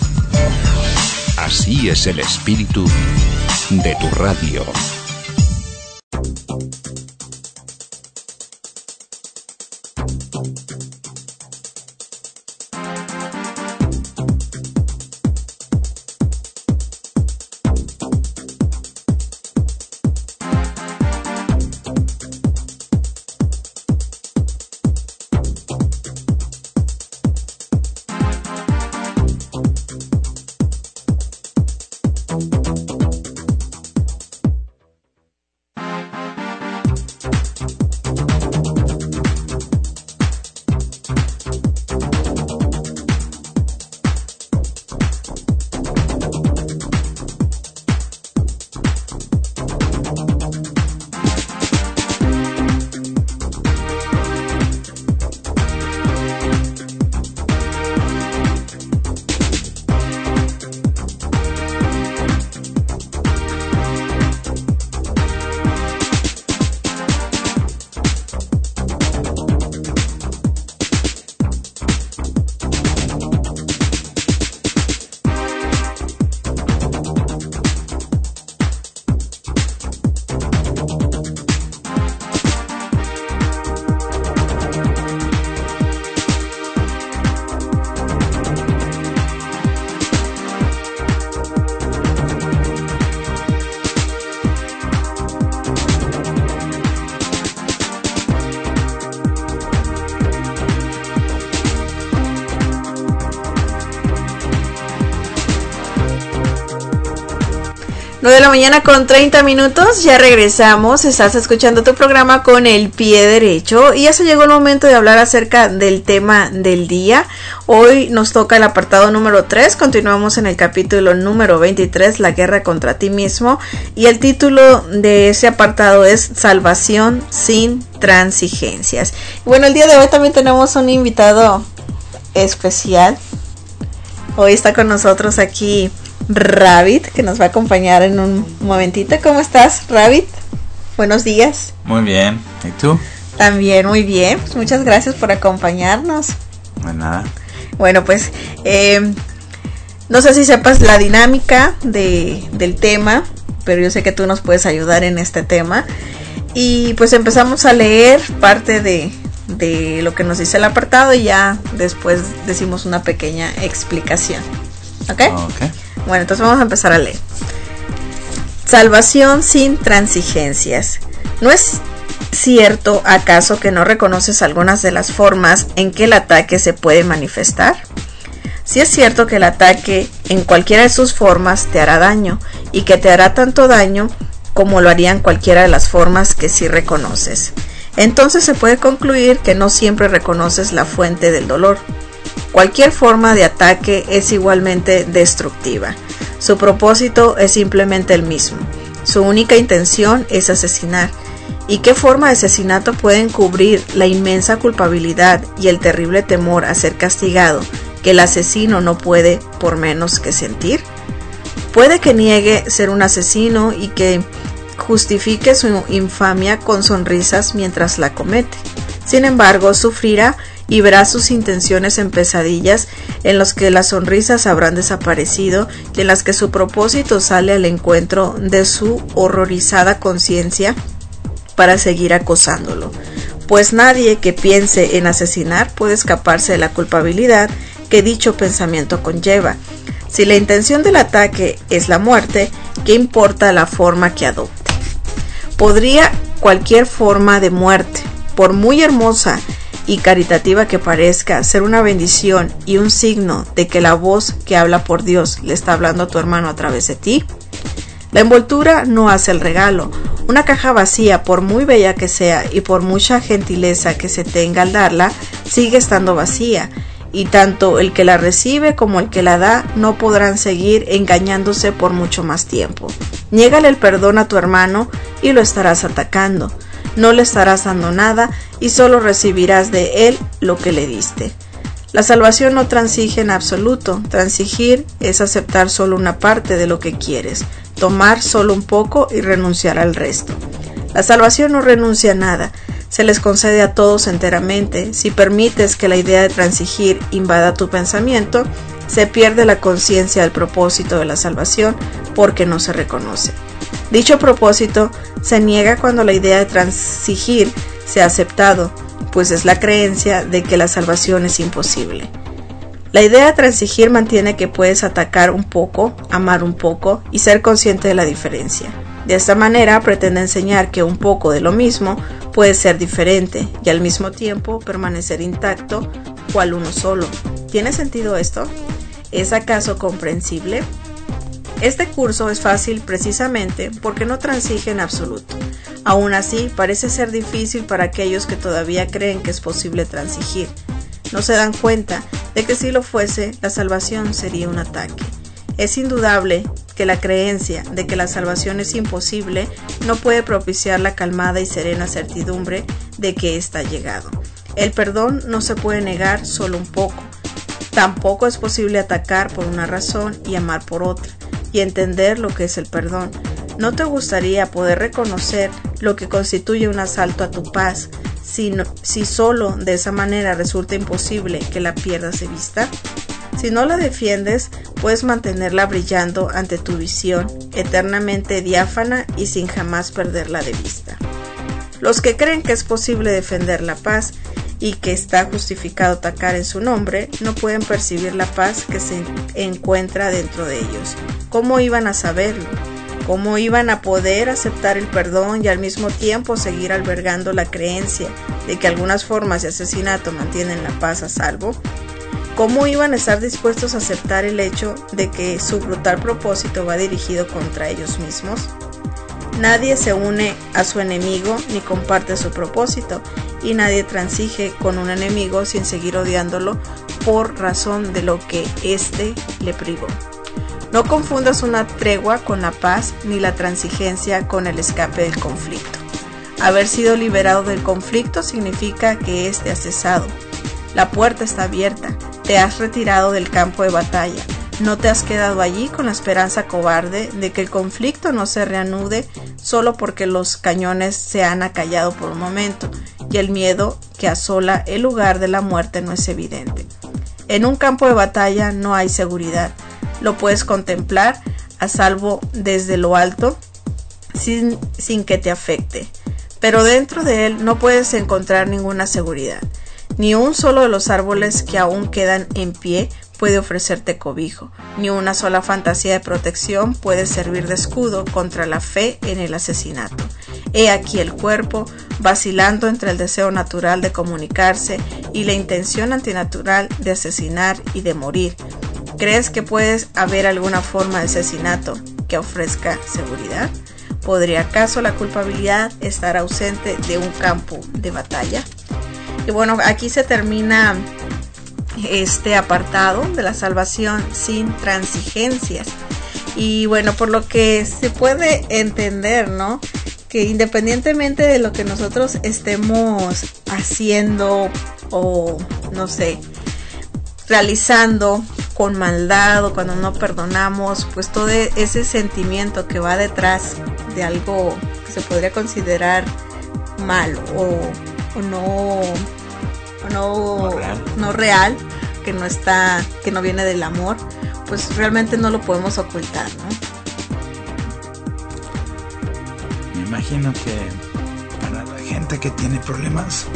Así es el espíritu de tu radio. nueve de la mañana con treinta minutos, ya regresamos, estás escuchando tu programa Con el Pie Derecho y ya se llegó el momento de hablar acerca del tema del día. Hoy nos toca el apartado número tres, continuamos en el capítulo número veintitrés, La guerra contra ti mismo, y el título de ese apartado es Salvación sin transigencias. Bueno, el día de hoy también tenemos un invitado especial. Hoy está con nosotros aquí Rabbit, que nos va a acompañar en un momentito. ¿Cómo estás, Rabbit? Buenos días. Muy bien, ¿y tú? También muy bien, pues muchas gracias por acompañarnos. No hay nada. Bueno, pues eh, no sé si sepas la dinámica de, del tema, pero yo sé que tú nos puedes ayudar en este tema. Y pues empezamos a leer parte de, de lo que nos dice el apartado y ya después decimos una pequeña explicación. ¿Ok? Ok. Bueno, entonces vamos a empezar a leer. Salvación sin transigencias. ¿No es cierto acaso que no reconoces algunas de las formas en que el ataque se puede manifestar? Si es cierto que el ataque en cualquiera de sus formas te hará daño y que te hará tanto daño como lo harían cualquiera de las formas que sí reconoces. Entonces se puede concluir que no siempre reconoces la fuente del dolor. Cualquier forma de ataque es igualmente destructiva. Su propósito es simplemente el mismo. Su única intención es asesinar. ¿Y qué forma de asesinato puede encubrir la inmensa culpabilidad y el terrible temor a ser castigado que el asesino no puede por menos que sentir? Puede que niegue ser un asesino y que justifique su infamia con sonrisas mientras la comete. Sin embargo, sufrirá y verá sus intenciones en pesadillas en las que las sonrisas habrán desaparecido y en las que su propósito sale al encuentro de su horrorizada conciencia para seguir acosándolo. Pues nadie que piense en asesinar puede escaparse de la culpabilidad que dicho pensamiento conlleva. Si la intención del ataque es la muerte, ¿qué importa la forma que adopte? Podría cualquier forma de muerte, por muy hermosa y caritativa que parezca, ser una bendición y un signo de que la voz que habla por Dios le está hablando a tu hermano a través de ti. La envoltura no hace el regalo. Una caja vacía, por muy bella que sea y por mucha gentileza que se tenga al darla, sigue estando vacía, y tanto el que la recibe como el que la da no podrán seguir engañándose por mucho más tiempo. Niégale el perdón a tu hermano y lo estarás atacando. No le estarás dando nada y solo recibirás de él lo que le diste. La salvación no transige en absoluto. Transigir es aceptar solo una parte de lo que quieres, tomar solo un poco y renunciar al resto. La salvación no renuncia a nada, se les concede a todos enteramente. Si permites que la idea de transigir invada tu pensamiento, se pierde la conciencia del propósito de la salvación porque no se reconoce. Dicho propósito se niega cuando la idea de transigir se ha aceptado, pues es la creencia de que la salvación es imposible. La idea de transigir mantiene que puedes atacar un poco, amar un poco y ser consciente de la diferencia. De esta manera pretende enseñar que un poco de lo mismo puede ser diferente y al mismo tiempo permanecer intacto, cual uno solo. ¿Tiene sentido esto? ¿Es acaso comprensible? Este curso es fácil precisamente porque no transige en absoluto. Aún así, parece ser difícil para aquellos que todavía creen que es posible transigir. No se dan cuenta de que si lo fuese, la salvación sería un ataque. Es indudable que la creencia de que la salvación es imposible no puede propiciar la calmada y serena certidumbre de que ésta ha llegado. El perdón no se puede negar solo un poco. Tampoco es posible atacar por una razón y amar por otra, y entender lo que es el perdón. ¿No te gustaría poder reconocer lo que constituye un asalto a tu paz, si, no, si solo de esa manera resulta imposible que la pierdas de vista? Si no la defiendes, puedes mantenerla brillando ante tu visión, eternamente diáfana y sin jamás perderla de vista. Los que creen que es posible defender la paz y que está justificado atacar en su nombre, no pueden percibir la paz que se encuentra dentro de ellos. ¿Cómo iban a saberlo? ¿Cómo iban a poder aceptar el perdón y al mismo tiempo seguir albergando la creencia de que algunas formas de asesinato mantienen la paz a salvo? ¿Cómo iban a estar dispuestos a aceptar el hecho de que su brutal propósito va dirigido contra ellos mismos? Nadie se une a su enemigo ni comparte su propósito, y nadie transige con un enemigo sin seguir odiándolo por razón de lo que éste le privó. No confundas una tregua con la paz, ni la transigencia con el escape del conflicto. Haber sido liberado del conflicto significa que éste ha cesado. La puerta está abierta, te has retirado del campo de batalla, no te has quedado allí con la esperanza cobarde de que el conflicto no se reanude solo porque los cañones se han acallado por un momento y el miedo que asola el lugar de la muerte no es evidente. En un campo de batalla no hay seguridad, lo puedes contemplar a salvo desde lo alto sin, sin que te afecte, pero dentro de él no puedes encontrar ninguna seguridad. Ni un solo de los árboles que aún quedan en pie puede ofrecerte cobijo, ni una sola fantasía de protección puede servir de escudo contra la fe en el asesinato. He aquí el cuerpo, vacilando entre el deseo natural de comunicarse y la intención antinatural de asesinar y de morir. ¿Crees que puede haber alguna forma de asesinato que ofrezca seguridad? ¿Podría acaso la culpabilidad estar ausente de un campo de batalla? Y bueno, aquí se termina este apartado de la salvación sin transigencias. Y bueno, por lo que se puede entender, ¿no?, que independientemente de lo que nosotros estemos haciendo o no sé, realizando con maldad o cuando no perdonamos, pues todo ese sentimiento que va detrás de algo que se podría considerar mal o, o no o no, no, real. no real, que no está, que no viene del amor, pues realmente no lo podemos ocultar, ¿no? Me imagino que para la gente que tiene problemas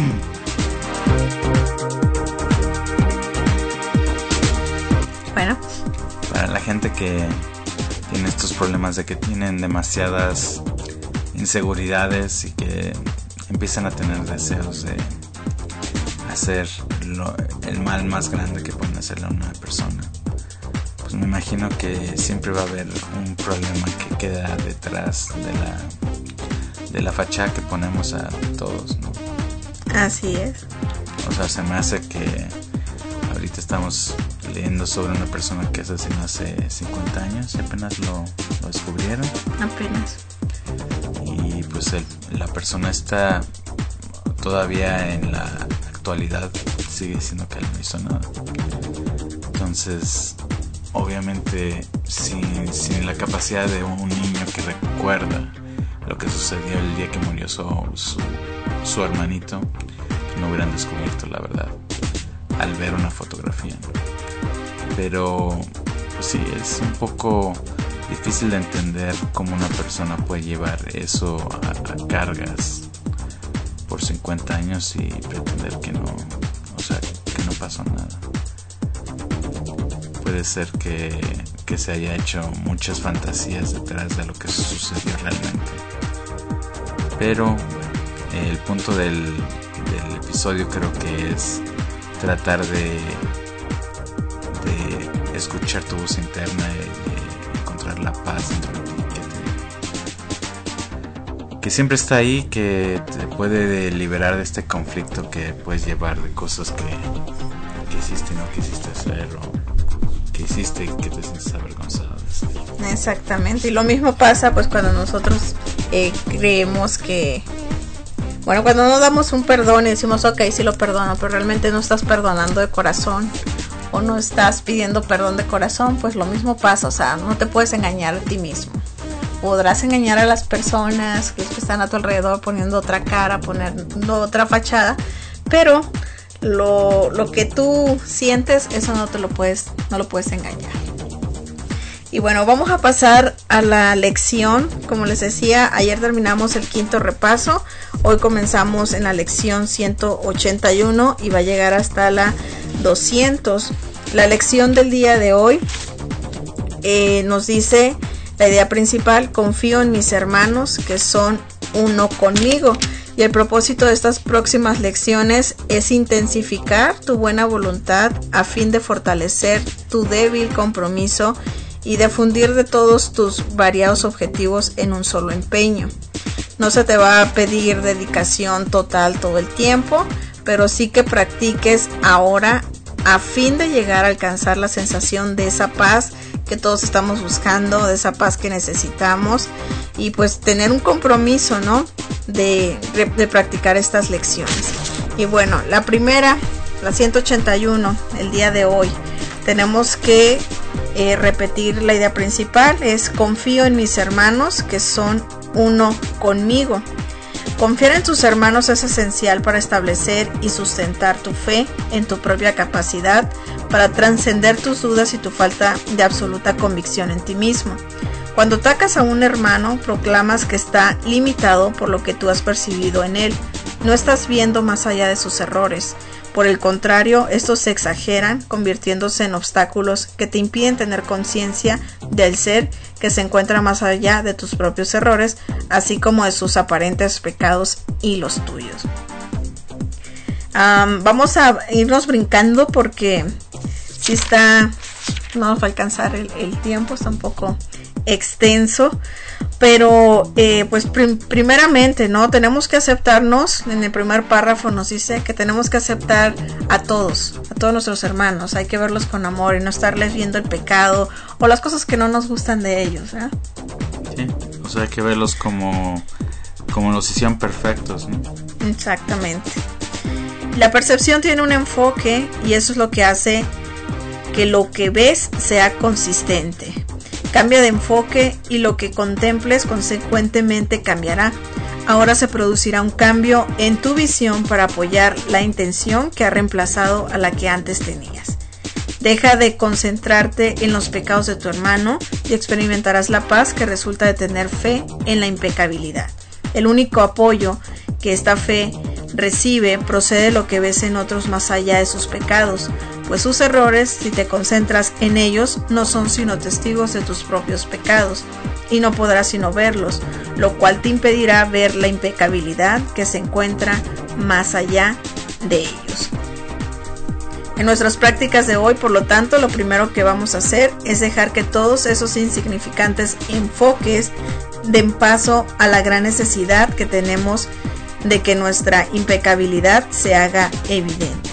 bueno, para la gente que tiene estos problemas de que tienen demasiadas inseguridades y que empiezan a tener deseos de hacer lo, el mal más grande que pueden hacerle a una persona, pues me imagino que siempre va a haber un problema que queda detrás de la de la fachada que ponemos a todos, ¿no? Así es. O sea, se me hace que ahorita estamos leyendo sobre una persona que asesinó hace cincuenta años y apenas lo, lo descubrieron. Apenas. Y pues el, la persona está todavía en la actualidad, sigue diciendo que él no hizo nada. Entonces, obviamente, sin, sin la capacidad de un niño que recuerda lo que sucedió el día que murió su, su, su hermanito, no hubieran descubierto la verdad al ver una fotografía, ¿no? Pero pues sí, es un poco difícil de entender cómo una persona puede llevar eso a, a cargas por cincuenta años y pretender que no, o sea, que no pasó nada. Puede ser que, que se haya hecho muchas fantasías detrás de lo que sucedió realmente. Pero bueno, el punto del, del episodio creo que es tratar de, de escuchar tu voz interna y de encontrar la paz dentro de ti, que, te, que siempre está ahí, que te puede liberar de este conflicto que puedes llevar de cosas que, que hiciste y no quisiste hacer, o que hiciste y que te sientes avergonzado de hacer. Exactamente, y lo mismo pasa pues cuando nosotros eh, creemos que, bueno, cuando no damos un perdón y decimos ok, sí lo perdono, pero realmente no estás perdonando de corazón o no estás pidiendo perdón de corazón, pues lo mismo pasa, o sea, no te puedes engañar a ti mismo. Podrás engañar a las personas que están a tu alrededor poniendo otra cara, poniendo otra fachada, pero lo, lo que tú sientes, eso no te lo puedes, no lo puedes engañar. Y bueno, vamos a pasar a la lección. Como les decía, ayer terminamos el quinto repaso. Hoy comenzamos en la lección ciento ochenta y uno y va a llegar hasta la doscientos. La lección del día de hoy eh, nos dice la idea principal: confío en mis hermanos que son uno conmigo. Y el propósito de estas próximas lecciones es intensificar tu buena voluntad a fin de fortalecer tu débil compromiso y de fundir de todos tus variados objetivos en un solo empeño. No se te va a pedir dedicación total todo el tiempo, pero sí que practiques ahora a fin de llegar a alcanzar la sensación de esa paz que todos estamos buscando, de esa paz que necesitamos, y pues tener un compromiso, ¿no? De, de, de practicar estas lecciones. Y bueno, la primera, la ciento ochenta y uno, el día de hoy, tenemos que eh, repetir la idea principal, es confío en mis hermanos que son uno conmigo. Confiar en tus hermanos es esencial para establecer y sustentar tu fe en tu propia capacidad para trascender tus dudas y tu falta de absoluta convicción en ti mismo. Cuando atacas a un hermano, proclamas que está limitado por lo que tú has percibido en él. No estás viendo más allá de sus errores. Por el contrario, estos se exageran, convirtiéndose en obstáculos que te impiden tener conciencia del ser que se encuentra más allá de tus propios errores, así como de sus aparentes pecados y los tuyos. Um, vamos a irnos brincando porque si está, no nos va a alcanzar el, el tiempo, está un poco extenso, pero eh, pues prim primeramente, ¿no? Tenemos que aceptarnos. En el primer párrafo nos dice que tenemos que aceptar a todos, a todos nuestros hermanos. Hay que verlos con amor y no estarles viendo el pecado o las cosas que no nos gustan de ellos, ¿eh? Sí, o sea, hay que verlos como, como los hicieron perfectos, ¿no? Exactamente. La percepción tiene un enfoque y eso es lo que hace que lo que ves sea consistente. Cambia de enfoque y lo que contemples consecuentemente cambiará. Ahora se producirá un cambio en tu visión para apoyar la intención que ha reemplazado a la que antes tenías. Deja de concentrarte en los pecados de tu hermano y experimentarás la paz que resulta de tener fe en la impecabilidad. El único apoyo que esta fe recibe procede de lo que ves en otros más allá de sus pecados, pues sus errores, si te concentras en ellos, no son sino testigos de tus propios pecados, y no podrás sino verlos, lo cual te impedirá ver la impecabilidad que se encuentra más allá de ellos. En nuestras prácticas de hoy, por lo tanto, lo primero que vamos a hacer es dejar que todos esos insignificantes enfoques den paso a la gran necesidad que tenemos de que nuestra impecabilidad se haga evidente.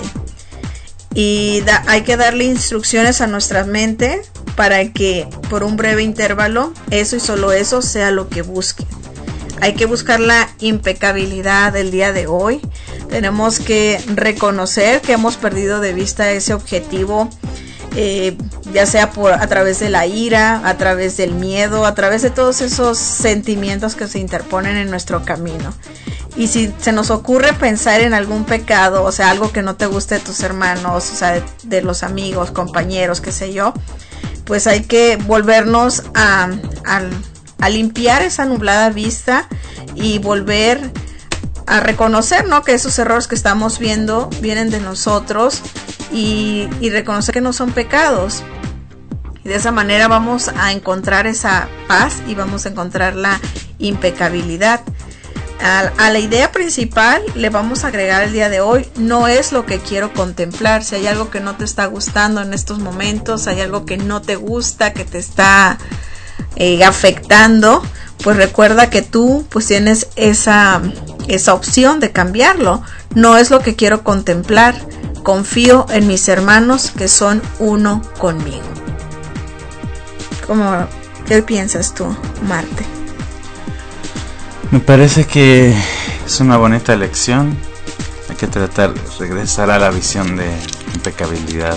Y da, hay que darle instrucciones a nuestra mente para que por un breve intervalo eso y solo eso sea lo que busque. Hay que buscar la impecabilidad del día de hoy. Tenemos que reconocer que hemos perdido de vista ese objetivo, eh, ya sea por a través de la ira, a través del miedo, a través de todos esos sentimientos que se interponen en nuestro camino. Y si se nos ocurre pensar en algún pecado, o sea, algo que no te guste de tus hermanos, o sea, de, de los amigos, compañeros, qué sé yo, pues hay que volvernos a, a, a limpiar esa nublada vista y volver a reconocer, ¿no?, que esos errores que estamos viendo vienen de nosotros y, y reconocer que no son pecados. Y de esa manera vamos a encontrar esa paz y vamos a encontrar la impecabilidad. A, a la idea principal le vamos a agregar el día de hoy: no es lo que quiero contemplar. Si hay algo que no te está gustando en estos momentos, hay algo que no te gusta, que te está eh, afectando, pues recuerda que tú pues tienes esa, esa opción de cambiarlo. No es lo que quiero contemplar. Confío en mis hermanos que son uno conmigo. ¿Cómo, qué piensas tú, Marte? Me parece que es una bonita lección. Hay que tratar de regresar a la visión de impecabilidad.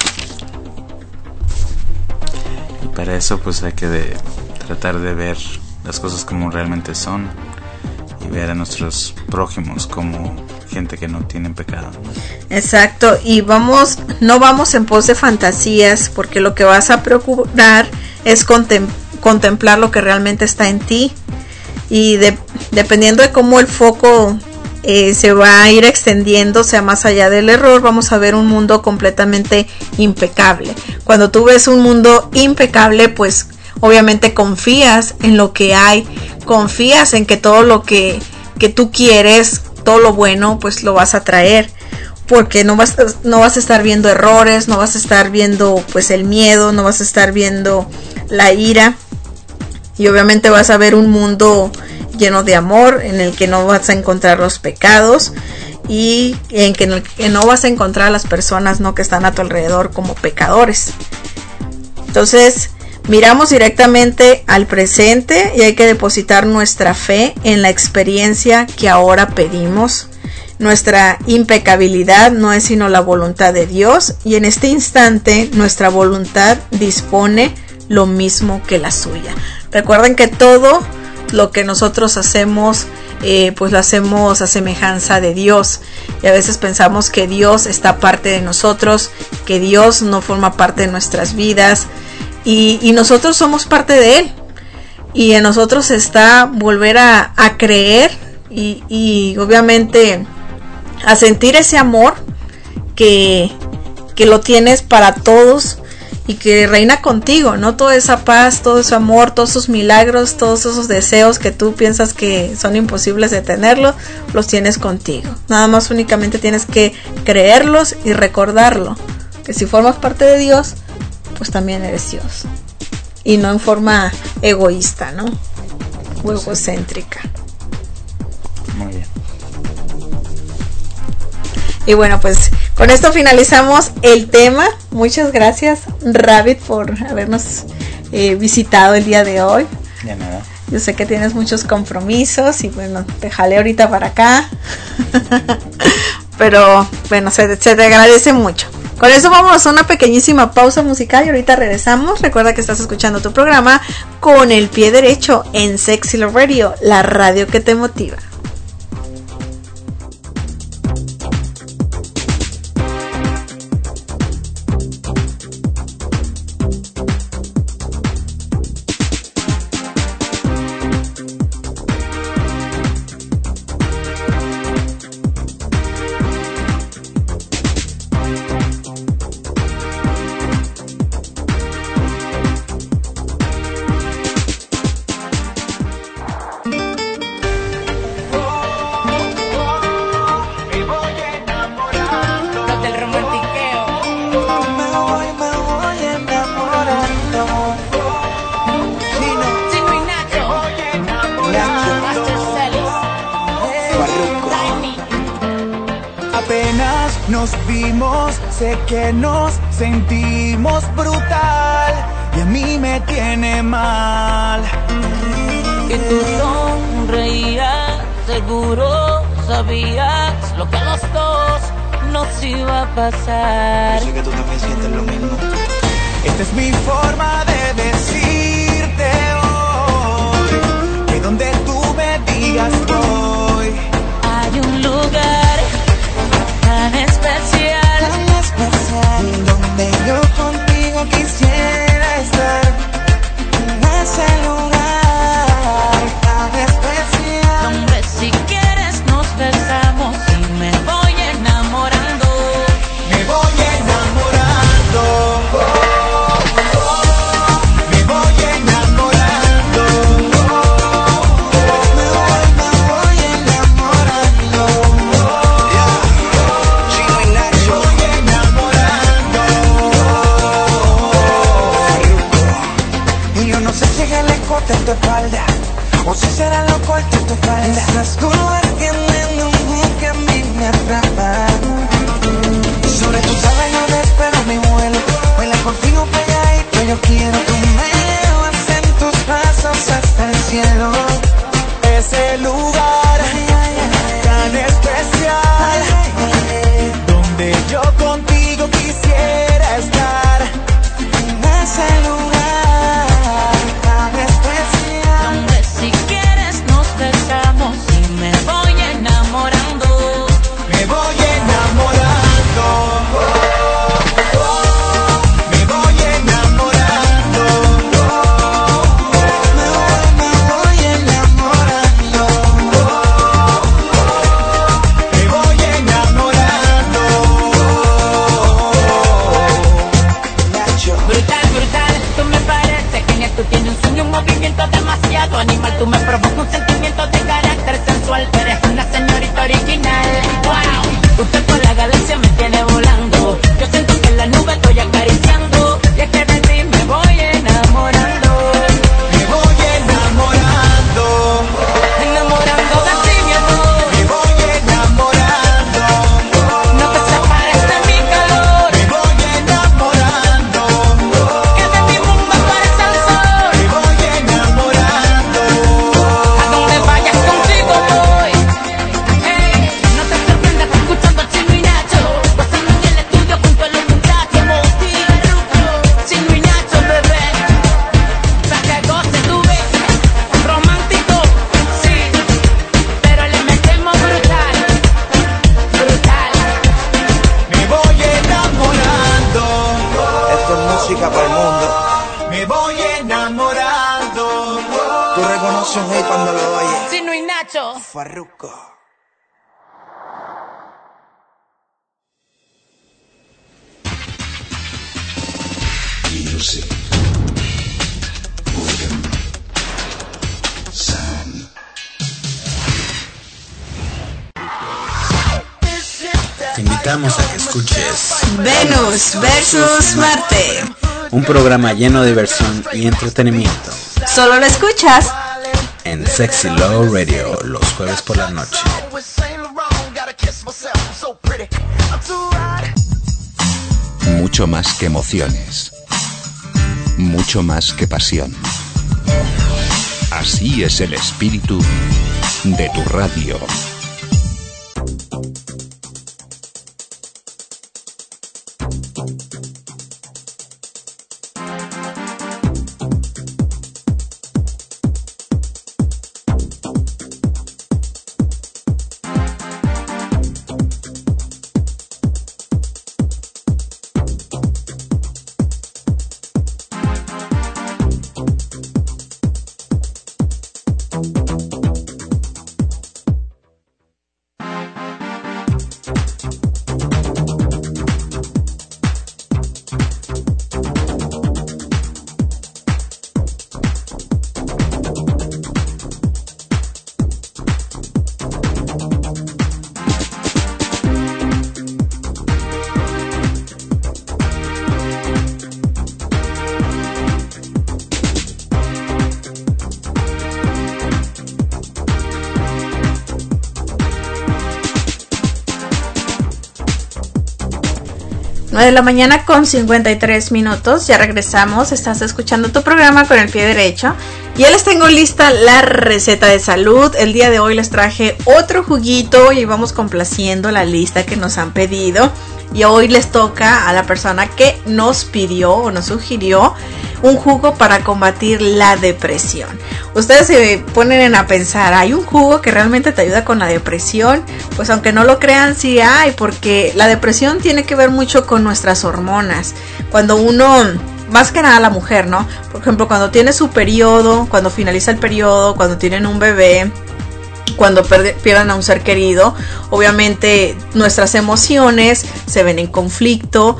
Y para eso pues hay que de, tratar de ver las cosas como realmente son y ver a nuestros prójimos como gente que no tiene pecado. Exacto, y vamos, no vamos en pos de fantasías, porque lo que vas a procurar es contem contemplar lo que realmente está en ti. Y de, dependiendo de cómo el foco eh, se va a ir extendiendo, sea más allá del error, vamos a ver un mundo completamente impecable. Cuando tú ves un mundo impecable, pues obviamente confías en lo que hay, confías en que todo lo que, que tú quieres, todo lo bueno, pues lo vas a traer. Porque no vas, no vas a estar viendo errores, no vas a estar viendo pues el miedo, no vas a estar viendo la ira. Y obviamente vas a ver un mundo lleno de amor, en el que no vas a encontrar los pecados y en que, en el que no vas a encontrar a las personas, ¿no?, que están a tu alrededor como pecadores. Entonces miramos directamente al presente y hay que depositar nuestra fe en la experiencia que ahora pedimos. Nuestra impecabilidad no es sino la voluntad de Dios, y en este instante nuestra voluntad dispone lo mismo que la suya. Recuerden que todo lo que nosotros hacemos eh, pues lo hacemos a semejanza de Dios, y a veces pensamos que Dios está aparte de nosotros, que Dios no forma parte de nuestras vidas, y, y nosotros somos parte de Él, y en nosotros está volver a, a creer y, y obviamente a sentir ese amor que, que lo tienes para todos y que reina contigo, ¿no? Toda esa paz, todo ese amor, todos esos milagros, todos esos deseos que tú piensas que son imposibles de tenerlos, los tienes contigo. Nada más únicamente tienes que creerlos y recordarlo, que si formas parte de Dios, pues también eres Dios. Y no en forma egoísta, ¿no? O egocéntrica. Muy bien. Y bueno, pues con esto finalizamos el tema. Muchas gracias, Rabbit, por habernos eh, visitado el día de hoy. De nada. Yo sé que tienes muchos compromisos y bueno, te jalé ahorita para acá. Pero bueno, se, se te agradece mucho. Con eso vamos a una pequeñísima pausa musical y ahorita regresamos. Recuerda que estás escuchando tu programa Con el Pie Derecho en Sexy Love Radio, la radio que te motiva. Nos vimos, sé que nos sentimos brutal y a mí me tiene mal. Y tú sonreías, seguro sabías lo que a los dos nos iba a pasar. Yo sé que tú también sientes lo mismo. Esta es mi forma de decirte hoy que donde tú me digas voy. Hay un lugar tan especial, tan especial, donde yo contigo quisiera estar. En ese lugar tan especial, donde si quieres nos besamos y me voy enamorando. Me voy enamorando. Oh, oh, oh, me voy enamorando. Oh, oh, me voy, me voy enamorando. Oh, yeah. Chino y Nacho. Me voy enamorando. Oh, y yo no sé si es el escote en tu espalda o si será lo corto en tu falda. Esas curvas tienen un hook que a mí me atrapa. Sobre tu tabla yo despego mi vuelo. Baila contigo pegadito, yo quiero. Tú me llevas en tus pasos hasta el cielo. Ese lugar tan especial, donde yo contigo quisiera estar. En ese lugar tan especial, donde si quieres nos besamos y me voy enamorando. me voy enamorando. Oh, oh, oh, me voy enamorando. Oh, oh, me voy, me voy enamorando. Oh, oh, me voy enamorando. Nacho. Brutal, brutal, tú me parece genial. Tú tienes un swing y un movimiento demasiado animal. Tú me provocas un sentimiento de carácter sensual. Tú eres una señorita original. Wow, usted por la galaxia me tiene volando. Yo siento que en la nube estoy acariciando. Y es que de ti me voy enamorando. Me voy enamorando. Enamorando de ti, mi amor. Me voy enamorando. No te separes de mi calor. Me voy enamorando. Que de mi mundo tú eres el sol. Me voy enamorando. A donde vayas contigo voy. Hey, no te sorprendas escuchando a Chino y Nacho. Pasando en el estudio junto a los muchachos. Chino y Nacho, bebé. Pa' que goce tu ves. Romántico, sí. Pero le metemos brutal. Brutal. Me voy enamorando. Esto es música para el mundo. Me voy enamorando. Tú reconoces un hit cuando lo oyes. Chino y Nacho. Farruko. Music. Organ. Sound. Te invitamos a que escuches Venus versus Marte. un programa lleno de diversión y entretenimiento Solo lo escuchas en Sexy Love Radio los jueves por la noche. Mucho más que emociones. Mucho más que pasión. Así es el espíritu de tu radio. nueve de la mañana con cincuenta y tres minutos, ya regresamos, estás escuchando tu programa con el pie derecho. Ya les tengo lista la receta de salud. El día de hoy les traje otro juguito y vamos complaciendo la lista que nos han pedido. Y hoy les toca a la persona que nos pidió o nos sugirió un jugo para combatir la depresión. Ustedes se ponen a pensar, ¿hay un jugo que realmente te ayuda con la depresión? Pues aunque no lo crean, sí hay, porque la depresión tiene que ver mucho con nuestras hormonas. Cuando uno, más que nada la mujer, ¿no? Por ejemplo, cuando tiene su periodo, cuando finaliza el periodo, cuando tienen un bebé, cuando pierdan a un ser querido, obviamente nuestras emociones se ven en conflicto,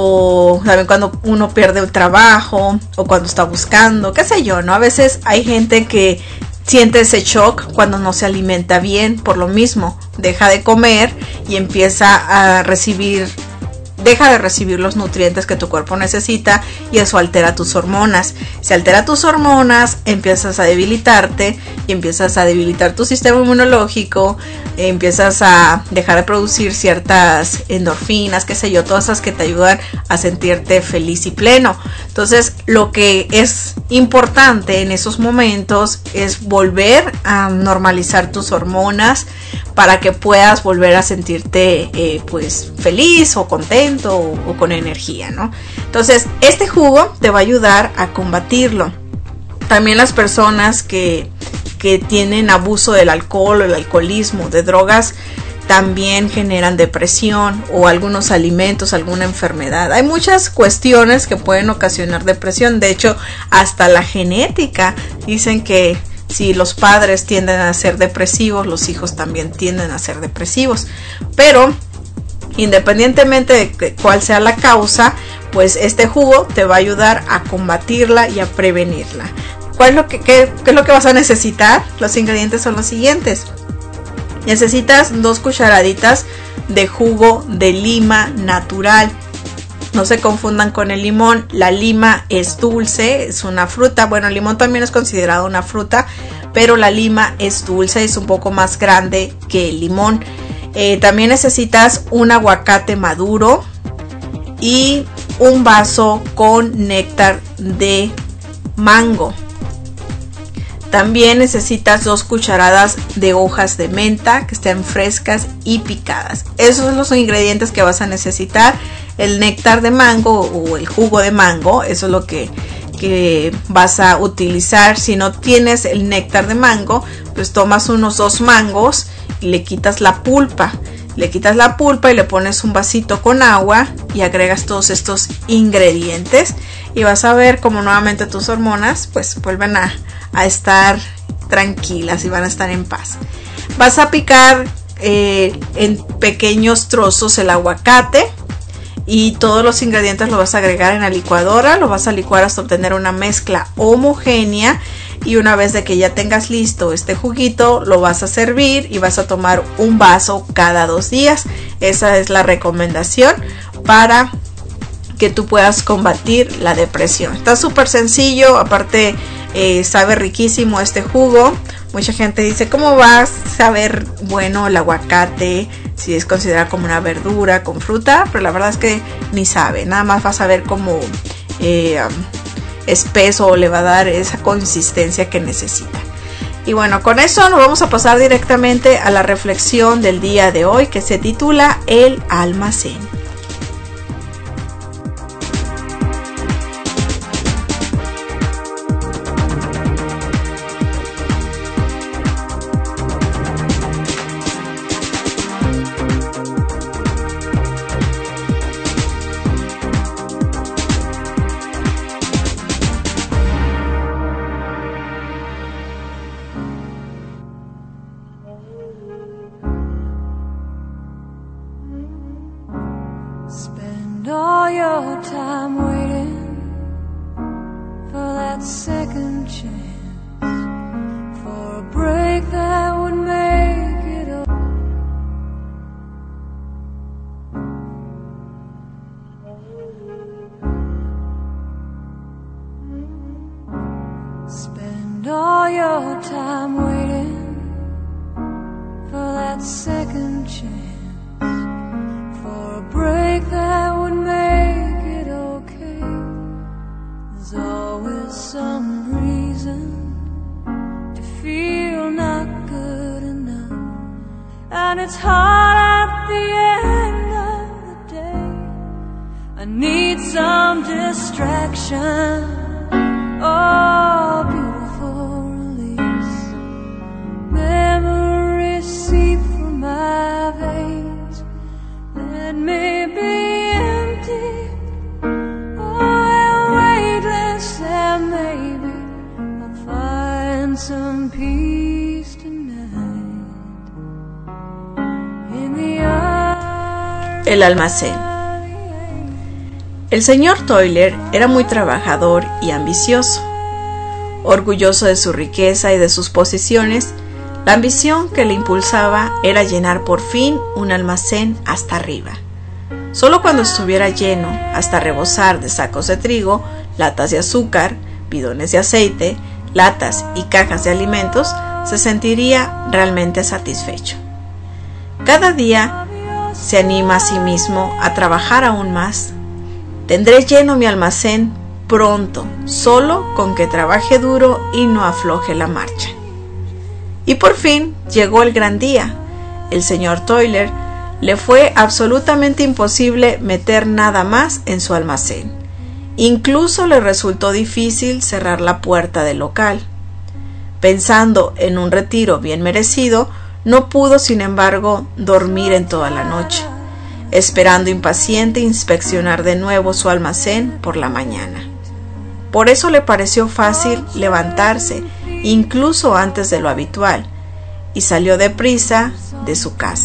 o saben cuando uno pierde el trabajo, o cuando está buscando, qué sé yo, ¿no? A veces hay gente que siente ese shock cuando no se alimenta bien, por lo mismo, deja de comer y empieza a recibir deja de recibir los nutrientes que tu cuerpo necesita y eso altera tus hormonas. Si altera tus hormonas, empiezas a debilitarte y empiezas a debilitar tu sistema inmunológico, empiezas a dejar de producir ciertas endorfinas, qué sé yo, todas esas que te ayudan a sentirte feliz y pleno. Entonces, lo que es importante en esos momentos es volver a normalizar tus hormonas para que puedas volver a sentirte eh, pues feliz o contento o, o con energía, ¿no? Entonces, este jugo te va a ayudar a combatirlo. También las personas que, que tienen abuso del alcohol o el alcoholismo, de drogas, también generan depresión o algunos alimentos, alguna enfermedad. Hay muchas cuestiones que pueden ocasionar depresión. De hecho, hasta la genética dicen que si los padres tienden a ser depresivos, los hijos también tienden a ser depresivos. Pero independientemente de cuál sea la causa, pues este jugo te va a ayudar a combatirla y a prevenirla. ¿Cuál es lo que, qué, qué es lo que vas a necesitar? Los ingredientes son los siguientes. Necesitas dos cucharaditas de jugo de lima natural. No se confundan con el limón. La lima es dulce, es una fruta. Bueno, el limón también es considerado una fruta, pero la lima es dulce, es un poco más grande que el limón. Eh, también necesitas un aguacate maduro y un vaso con néctar de mango. También necesitas dos cucharadas de hojas de menta que estén frescas y picadas. Esos son los ingredientes que vas a necesitar. El néctar de mango o el jugo de mango, eso es lo que, que vas a utilizar. Si no tienes el néctar de mango, pues tomas unos dos mangos y le quitas la pulpa. Le quitas la pulpa y le pones un vasito con agua y agregas todos estos ingredientes y vas a ver como nuevamente tus hormonas pues vuelven a, a estar tranquilas y van a estar en paz. Vas a picar eh, en pequeños trozos el aguacate y todos los ingredientes los vas a agregar en la licuadora, lo vas a licuar hasta obtener una mezcla homogénea, y una vez de que ya tengas listo este juguito, lo vas a servir y vas a tomar un vaso cada dos días. Esa es la recomendación para que tú puedas combatir la depresión. Está súper sencillo, aparte eh, sabe riquísimo este jugo. Mucha gente dice, ¿cómo va a saber bueno el aguacate si es considerado como una verdura con fruta? Pero la verdad es que ni sabe, nada más va a saber como eh, um, espeso, o le va a dar esa consistencia que necesita. Y bueno, con eso nos vamos a pasar directamente a la reflexión del día de hoy, que se titula El Almacén. Spend all your time waiting for that second chance, for a break that would make it all. Spend all your time waiting for that second chance, break that would make it okay. There's always some reason to feel not good enough, and it's hard at the end of the day. I need some distraction, oh beautiful release. Memories seep from my veins, let me be empty, oh, weightless, and maybe I'll find some peace tonight in the arms. El almacén. El señor Toiler era muy trabajador y ambicioso. Orgulloso de su riqueza y de sus posiciones, la ambición que le impulsaba era llenar por fin un almacén hasta arriba. Solo cuando estuviera lleno hasta rebosar de sacos de trigo, latas de azúcar, bidones de aceite, latas y cajas de alimentos, se sentiría realmente satisfecho. Cada día se anima a sí mismo a trabajar aún más. Tendré lleno mi almacén pronto, solo con que trabaje duro y no afloje la marcha. Y por fin llegó el gran día. El señor Toiler le fue absolutamente imposible meter nada más en su almacén. Incluso le resultó difícil cerrar la puerta del local. Pensando en un retiro bien merecido, no pudo, sin embargo, dormir en toda la noche, esperando impaciente inspeccionar de nuevo su almacén por la mañana. Por eso le pareció fácil levantarse, incluso antes de lo habitual, y salió deprisa de su casa.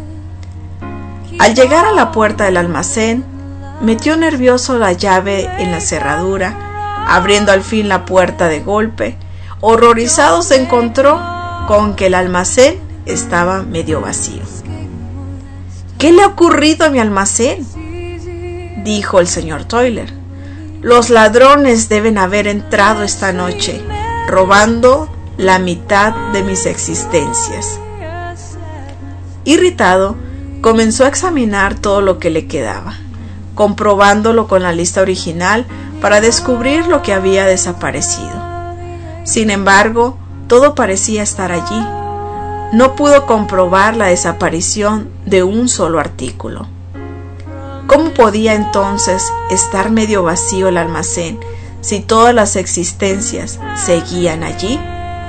Al llegar a la puerta del almacén, metió nervioso la llave en la cerradura, abriendo al fin la puerta de golpe. Horrorizado se encontró con que el almacén estaba medio vacío. ¿Qué le ha ocurrido a mi almacén?, dijo el señor Toiler. Los ladrones deben haber entrado esta noche, robando la mitad de mis existencias. Irritado, comenzó a examinar todo lo que le quedaba, comprobándolo con la lista original para descubrir lo que había desaparecido. Sin embargo, todo parecía estar allí. No pudo comprobar la desaparición de un solo artículo. ¿Cómo podía entonces estar medio vacío el almacén si todas las existencias seguían allí?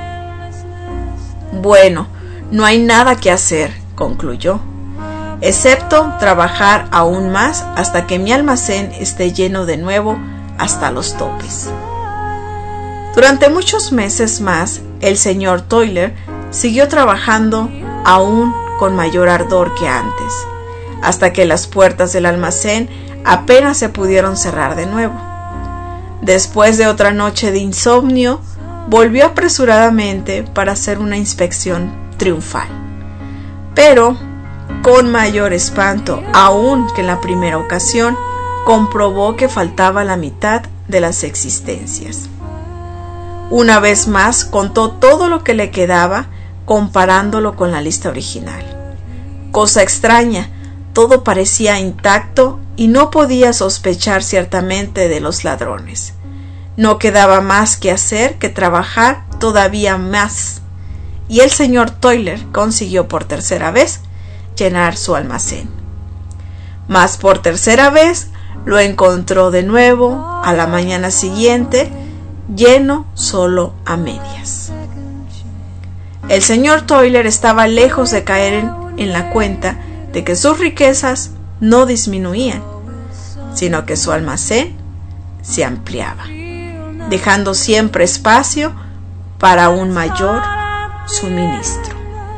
Bueno, no hay nada que hacer, concluyó, excepto trabajar aún más hasta que mi almacén esté lleno de nuevo hasta los topes. Durante muchos meses más, el señor Toiler siguió trabajando aún con mayor ardor que antes, hasta que las puertas del almacén apenas se pudieron cerrar de nuevo. Después de otra noche de insomnio, volvió apresuradamente para hacer una inspección triunfal. Pero, con mayor espanto aún que en la primera ocasión, comprobó que faltaba la mitad de las existencias. Una vez más contó todo lo que le quedaba, comparándolo con la lista original. Cosa extraña, todo parecía intacto y no podía sospechar ciertamente de los ladrones. No quedaba más que hacer que trabajar todavía más, y el señor Toiler consiguió por tercera vez llenar su almacén. Mas por tercera vez lo encontró de nuevo a la mañana siguiente, lleno solo a medias. El señor Toiler estaba lejos de caer en, en la cuenta de que sus riquezas no disminuían, sino que su almacén se ampliaba, dejando siempre espacio para un mayor suministro.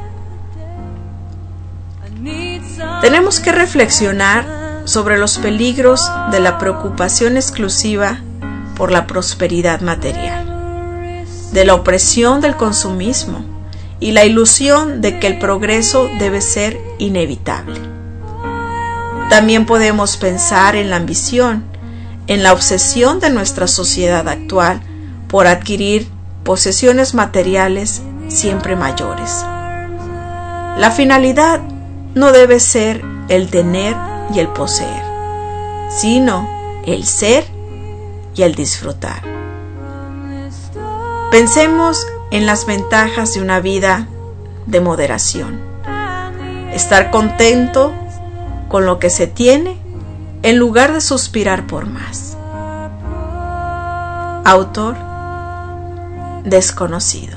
Tenemos que reflexionar sobre los peligros de la preocupación exclusiva por la prosperidad material, de la opresión del consumismo y la ilusión de que el progreso debe ser inevitable. También podemos pensar en la ambición, en la obsesión de nuestra sociedad actual por adquirir posesiones materiales siempre mayores. La finalidad no debe ser el tener y el poseer, sino el ser y el disfrutar. Pensemos en las ventajas de una vida de moderación. Estar contento con lo que se tiene en lugar de suspirar por más. Autor desconocido.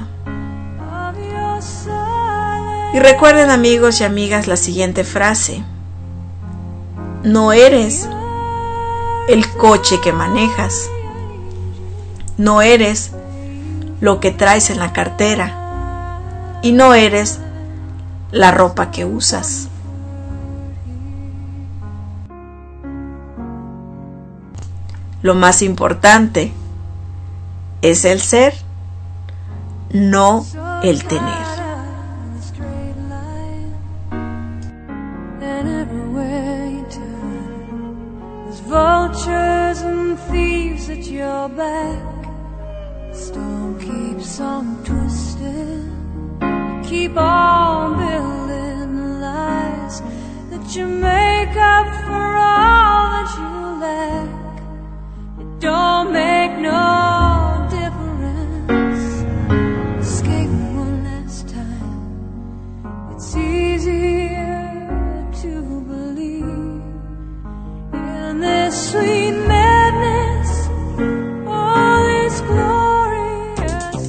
Y recuerden, amigos y amigas, la siguiente frase: no eres el coche que manejas, no eres lo que traes en la cartera y no eres la ropa que usas. Lo más importante es el ser, no el tener. Vultures and thieves at your back. Storm keeps on twisting. Keep on building the lies that you make up for all that you lack. It don't make no difference. Escape one last time. It's easier to believe in this sweet madness, all this glorious.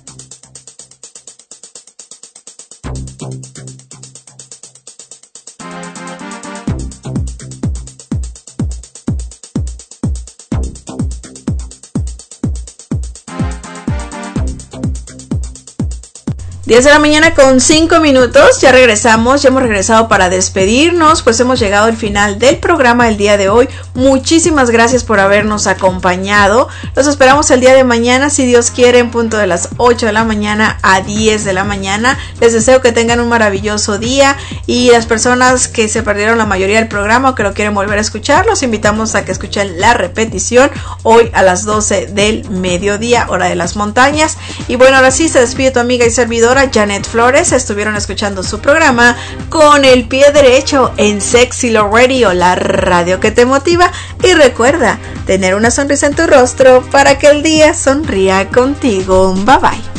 diez de la mañana con cinco minutos, ya regresamos, ya hemos regresado para despedirnos, pues hemos llegado al final del programa del día de hoy. Muchísimas gracias por habernos acompañado. Los esperamos el día de mañana, si Dios quiere, en punto de las ocho de la mañana a diez de la mañana. Les deseo que tengan un maravilloso día, y las personas que se perdieron la mayoría del programa o que lo quieren volver a escuchar, los invitamos a que escuchen la repetición hoy a las doce del mediodía, hora de las montañas. Y bueno, ahora sí se despide tu amiga y servidora Janet Flores. Estuvieron escuchando su programa Con el Pie Derecho en Sexy Love Radio, la radio que te motiva. Y recuerda tener una sonrisa en tu rostro para que el día sonría contigo. Bye bye.